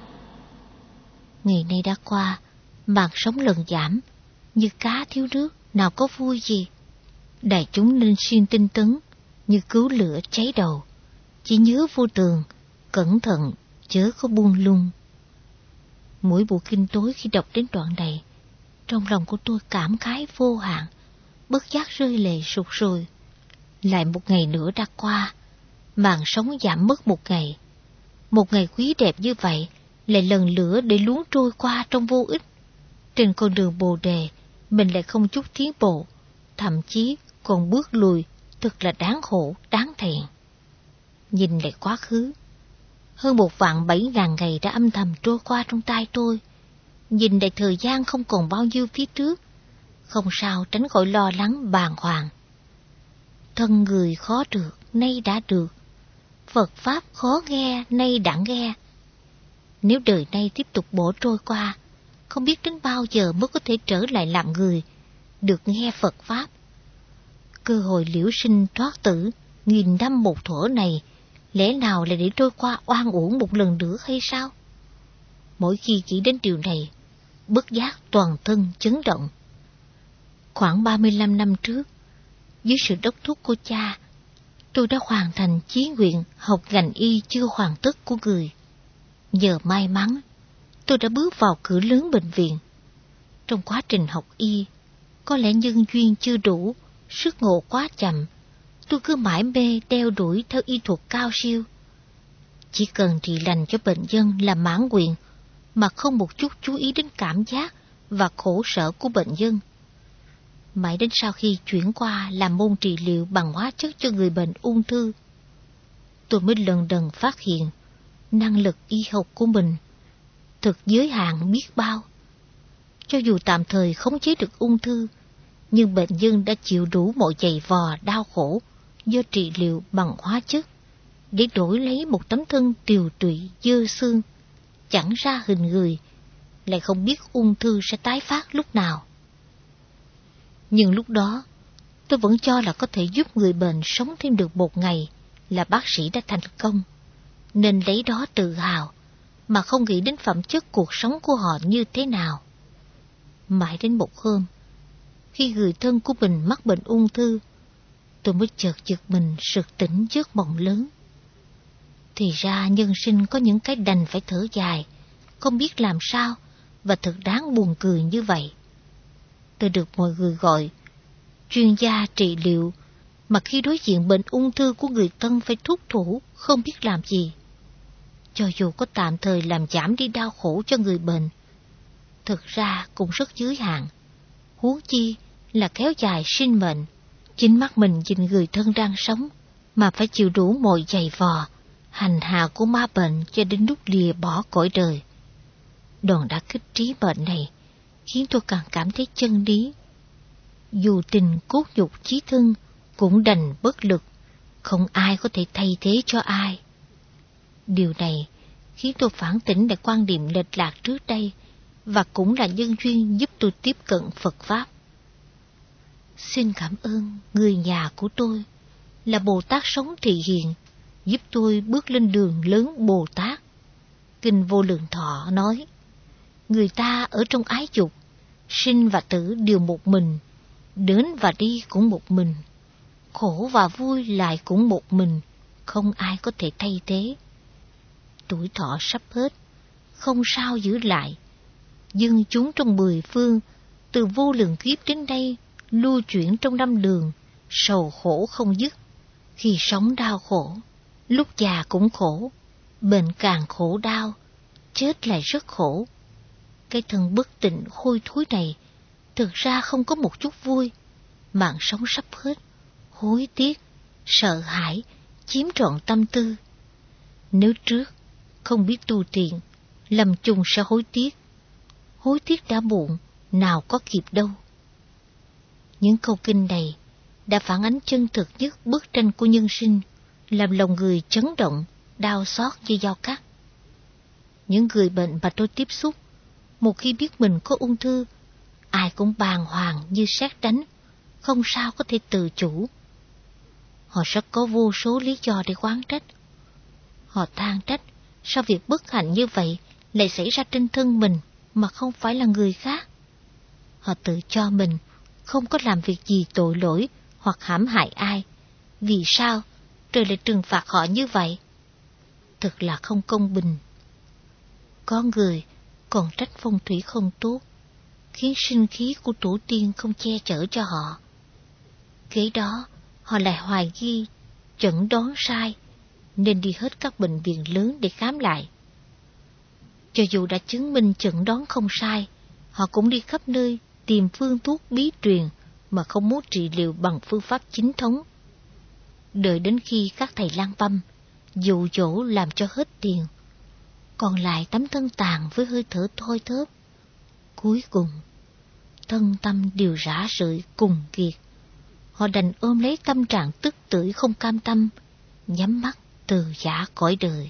Ngày nay đã qua, mạng sống lần giảm, như cá thiếu nước, nào có vui gì. Đại chúng nên siêng tinh tấn, như cứu lửa cháy đầu, chỉ nhớ vô tường, cẩn thận, chớ có buông lung. Mỗi buổi kinh tối khi đọc đến đoạn này, trong lòng của tôi cảm khái vô hạn, bất giác rơi lệ sụt sùi. Lại một ngày nữa đã qua, mạng sống giảm mất một ngày. Một ngày quý đẹp như vậy, lại lần lửa để luống trôi qua trong vô ích. Trên con đường Bồ Đề, mình lại không chút tiến bộ, thậm chí còn bước lùi, thật là đáng khổ, đáng thẹn. Nhìn lại quá khứ, hơn một vạn bảy ngàn ngày đã âm thầm trôi qua trong tay tôi. Nhìn lại thời gian không còn bao nhiêu phía trước, không sao tránh khỏi lo lắng bàng hoàng. Thân người khó được, nay đã được. Phật Pháp khó nghe, nay đã nghe. Nếu đời nay tiếp tục bổ trôi qua, không biết đến bao giờ mới có thể trở lại làm người, được nghe Phật Pháp. Cơ hội liễu sinh thoát tử, nghìn năm một thuở này, lẽ nào lại để trôi qua oan uổng một lần nữa hay sao? Mỗi khi nghĩ đến điều này, bất giác toàn thân chấn động. Khoảng ba mươi lăm năm trước, dưới sự đốc thúc của cha, tôi đã hoàn thành chí nguyện học ngành y chưa hoàn tất của người. Nhờ may mắn, tôi đã bước vào cửa lớn bệnh viện. Trong quá trình học y, có lẽ nhân duyên chưa đủ, sức ngộ quá chậm, tôi cứ mãi mê đeo đuổi theo y thuật cao siêu. Chỉ cần trị lành cho bệnh nhân là mãn nguyện, mà không một chút chú ý đến cảm giác và khổ sở của bệnh nhân. Mãi đến sau khi chuyển qua làm môn trị liệu bằng hóa chất cho người bệnh ung thư, tôi mới lần đần phát hiện năng lực y học của mình thực giới hạn biết bao. Cho dù tạm thời khống chế được ung thư, nhưng bệnh nhân đã chịu đủ mọi giày vò đau khổ do trị liệu bằng hóa chất, để đổi lấy một tấm thân tiều tụy dơ xương, chẳng ra hình người, lại không biết ung thư sẽ tái phát lúc nào. Nhưng lúc đó, tôi vẫn cho là có thể giúp người bệnh sống thêm được một ngày là bác sĩ đã thành công, nên lấy đó tự hào, mà không nghĩ đến phẩm chất cuộc sống của họ như thế nào. Mãi đến một hôm, khi người thân của mình mắc bệnh ung thư, tôi mới chợt giật mình sực tỉnh giấc mộng lớn. Thì ra nhân sinh có những cái đành phải thở dài, không biết làm sao, và thật đáng buồn cười như vậy. Tôi được mọi người gọi chuyên gia trị liệu, mà khi đối diện bệnh ung thư của người thân phải thúc thủ, không biết làm gì. Cho dù có tạm thời làm giảm đi đau khổ cho người bệnh, thực ra cũng rất giới hạn. Huống chi là kéo dài sinh mệnh, chính mắt mình nhìn người thân đang sống, mà phải chịu đủ mọi giày vò, hành hạ của ma bệnh cho đến lúc lìa bỏ cõi đời. Đòn đả kích trí bệnh này khiến tôi càng cảm thấy chân lý. Dù tình cốt nhục chí thân cũng đành bất lực, không ai có thể thay thế cho ai. Điều này khiến tôi phản tỉnh lại quan điểm lệch lạc trước đây, và cũng là nhân duyên giúp tôi tiếp cận Phật Pháp. Xin cảm ơn người nhà của tôi là Bồ Tát Sống Trì Hiện, giúp tôi bước lên đường lớn Bồ Tát. Kinh Vô Lượng Thọ nói, người ta ở trong ái dục, sinh và tử đều một mình, đến và đi cũng một mình, khổ và vui lại cũng một mình, không ai có thể thay thế. Tuổi thọ sắp hết, không sao giữ lại. Dân chúng trong mười phương, từ vô lượng kiếp đến đây, lưu chuyển trong năm đường, sầu khổ không dứt. Khi sống đau khổ, lúc già cũng khổ, bệnh càng khổ đau, chết lại rất khổ. Cái thân bất tịnh hôi thối này, thực ra không có một chút vui. Mạng sống sắp hết, hối tiếc, sợ hãi, chiếm trọn tâm tư. Nếu trước không biết tu thiện, lầm chung sẽ hối tiếc. Hối tiếc đã muộn, nào có kịp đâu. Những câu kinh này đã phản ánh chân thực nhất bức tranh của nhân sinh, làm lòng người chấn động, đau xót như dao cắt. Những người bệnh mà tôi tiếp xúc, một khi biết mình có ung thư, ai cũng bàng hoàng như sét đánh, không sao có thể tự chủ. Họ sẽ có vô số lý do để oán trách. Họ than trách, sao việc bất hạnh như vậy lại xảy ra trên thân mình mà không phải là người khác. Họ tự cho mình không có làm việc gì tội lỗi hoặc hãm hại ai. Vì sao trời lại trừng phạt họ như vậy? Thật là không công bình. Có người còn trách phong thủy không tốt, khiến sinh khí của tổ tiên không che chở cho họ. Kế đó, họ lại hoài nghi, chẩn đoán sai, nên đi hết các bệnh viện lớn để khám lại. Cho dù đã chứng minh chẩn đoán không sai, họ cũng đi khắp nơi tìm phương thuốc bí truyền mà không muốn trị liệu bằng phương pháp chính thống. Đợi đến khi các thầy lang băm, dụ dỗ làm cho hết tiền, còn lại tấm thân tàn với hơi thở thoi thóp. Cuối cùng, thân tâm đều rã rời cùng kiệt. Họ đành ôm lấy tâm trạng tức tưởi không cam tâm, nhắm mắt từ giã cõi đời.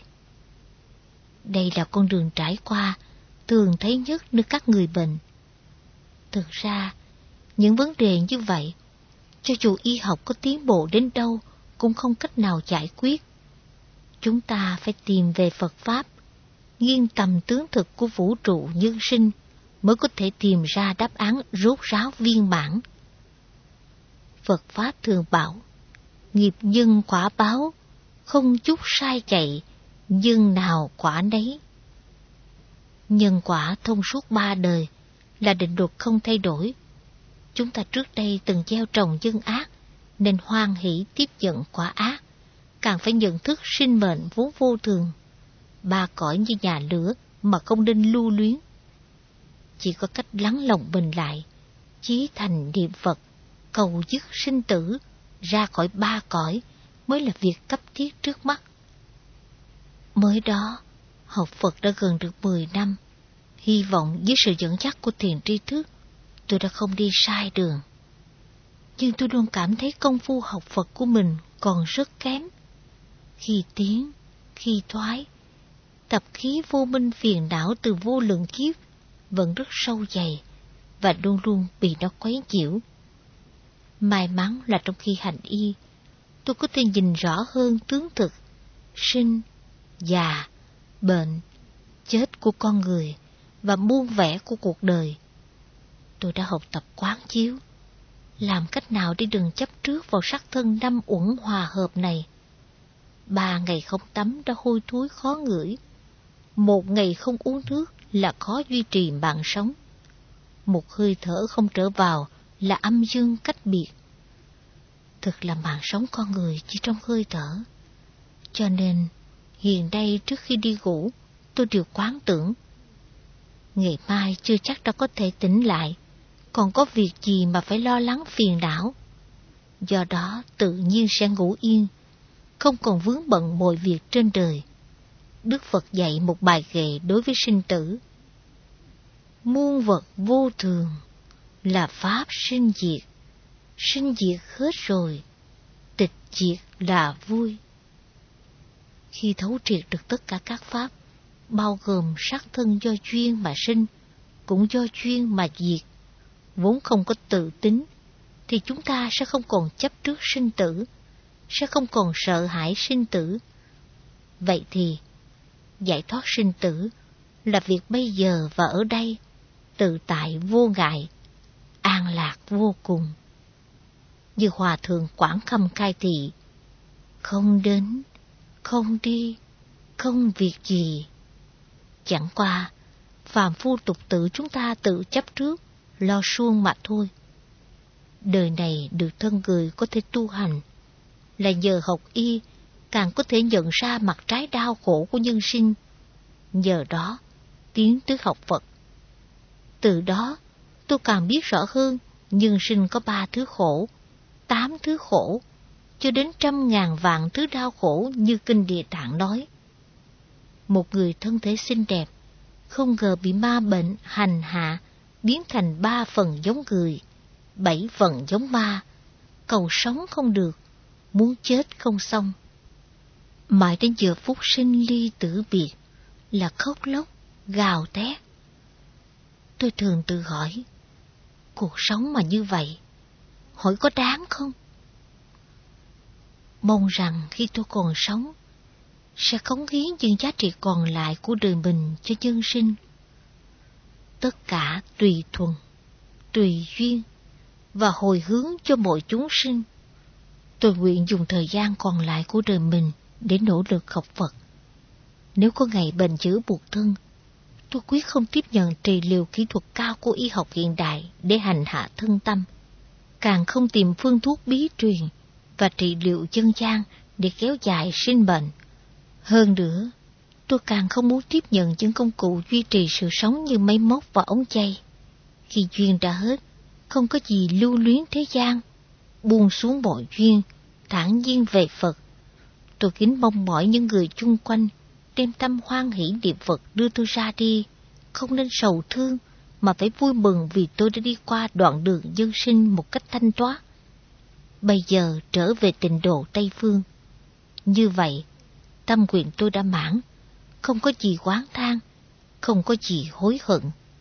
Đây là con đường trải qua thường thấy nhất nơi các người bệnh. Thực ra, những vấn đề như vậy, cho dù y học có tiến bộ đến đâu, cũng không cách nào giải quyết. Chúng ta phải tìm về Phật Pháp, nghiêng tầm tướng thực của vũ trụ nhân sinh, mới có thể tìm ra đáp án rốt ráo viên mãn. Phật Pháp thường bảo, nghiệp nhân quả báo, không chút sai chạy, nhân nào quả nấy. Nhân quả thông suốt ba đời là định luật không thay đổi. Chúng ta trước đây từng gieo trồng nhân ác, nên hoan hỷ tiếp nhận quả ác, càng phải nhận thức sinh mệnh vốn vô thường, ba cõi như nhà lửa mà không nên lưu luyến. Chỉ có cách lắng lòng mình lại, chí thành niệm Phật, cầu dứt sinh tử, ra khỏi ba cõi mới là việc cấp thiết trước mắt. Mới đó, học Phật đã gần được mười năm, hy vọng với sự dẫn dắt của thiền tri thức, tôi đã không đi sai đường. Nhưng tôi luôn cảm thấy công phu học Phật của mình còn rất kém. Khi tiến, khi thoái, tập khí vô minh phiền não từ vô lượng kiếp vẫn rất sâu dày và luôn luôn bị nó quấy nhiễu. May mắn là trong khi hành y, tôi có thể nhìn rõ hơn tướng thực, sinh, già, bệnh, chết của con người và muôn vẻ của cuộc đời. Tôi đã học tập quán chiếu, làm cách nào để đừng chấp trước vào sắc thân năm uẩn hòa hợp này. Ba ngày không tắm đã hôi thối khó ngửi, một ngày không uống nước là khó duy trì mạng sống. Một hơi thở không trở vào là âm dương cách biệt. Thực là mạng sống con người chỉ trong hơi thở. Cho nên, hiện nay trước khi đi ngủ, tôi đều quán tưởng. Ngày mai chưa chắc đã có thể tỉnh lại, còn có việc gì mà phải lo lắng phiền não. Do đó tự nhiên sẽ ngủ yên, không còn vướng bận mọi việc trên đời. Đức Phật dạy một bài kệ đối với sinh tử. Muôn vật vô thường, là pháp sinh diệt. Sinh diệt hết rồi, tịch diệt là vui. Khi thấu triệt được tất cả các pháp, bao gồm sắc thân do duyên mà sinh, cũng do duyên mà diệt, vốn không có tự tính, thì chúng ta sẽ không còn chấp trước sinh tử, sẽ không còn sợ hãi sinh tử. Vậy thì, giải thoát sinh tử là việc bây giờ và ở đây, tự tại vô ngại, an lạc vô cùng. Như Hòa Thượng Quảng Khâm khai thị, không đến, không đi, không việc gì. Chẳng qua, phàm phu tục tử chúng ta tự chấp trước, lo suông mà thôi. Đời này được thân người có thể tu hành, là nhờ học y, càng có thể nhận ra mặt trái đau khổ của nhân sinh. Nhờ đó, tiến tới học Phật. Từ đó, tôi càng biết rõ hơn, nhân sinh có ba thứ khổ, tám thứ khổ, cho đến trăm ngàn vạn thứ đau khổ như Kinh Địa Tạng nói. Một người thân thể xinh đẹp, không ngờ bị ma bệnh hành hạ, biến thành ba phần giống người, bảy phần giống ma, cầu sống không được, muốn chết không xong. Mãi đến giờ phút sinh ly tử biệt là khóc lóc, gào thét. Tôi thường tự hỏi, cuộc sống mà như vậy, hỏi có đáng không? Mong rằng khi tôi còn sống, sẽ cống hiến những giá trị còn lại của đời mình cho nhân sinh. Tất cả tùy thuận, tùy duyên và hồi hướng cho mọi chúng sinh. Tôi nguyện dùng thời gian còn lại của đời mình để nỗ lực học Phật. Nếu có ngày bệnh dữ buộc thân, tôi quyết không tiếp nhận trị liệu kỹ thuật cao của y học hiện đại để hành hạ thân tâm, càng không tìm phương thuốc bí truyền và trị liệu dân gian để kéo dài sinh mệnh. Hơn nữa, tôi càng không muốn tiếp nhận những công cụ duy trì sự sống như máy móc và ống chay. Khi duyên đã hết, không có gì lưu luyến thế gian, buông xuống mọi duyên, thản nhiên về Phật. Tôi kính mong mỏi những người chung quanh đem tâm hoan hỷ niệm Phật đưa tôi ra đi, không nên sầu thương mà phải vui mừng vì tôi đã đi qua đoạn đường nhân sinh một cách thanh thoát. Bây giờ trở về tịnh độ Tây Phương. Như vậy, tâm nguyện tôi đã mãn, không có gì oán than, không có gì hối hận.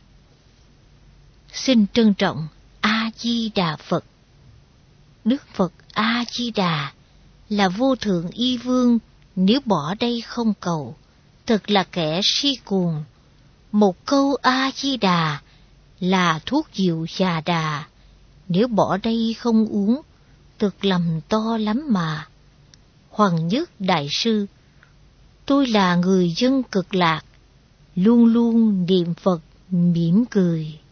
Xin trân trọng A Di Đà Phật. Đức Phật A Di Đà là vô thượng y vương, nếu bỏ đây không cầu, thật là kẻ si cuồng. Một câu A Di Đà là thuốc diệu già đà, nếu bỏ đây không uống, thực lầm to lắm mà. Hoàng Nhất Đại Sư, tôi là người dân cực lạc, luôn luôn niệm Phật mỉm cười.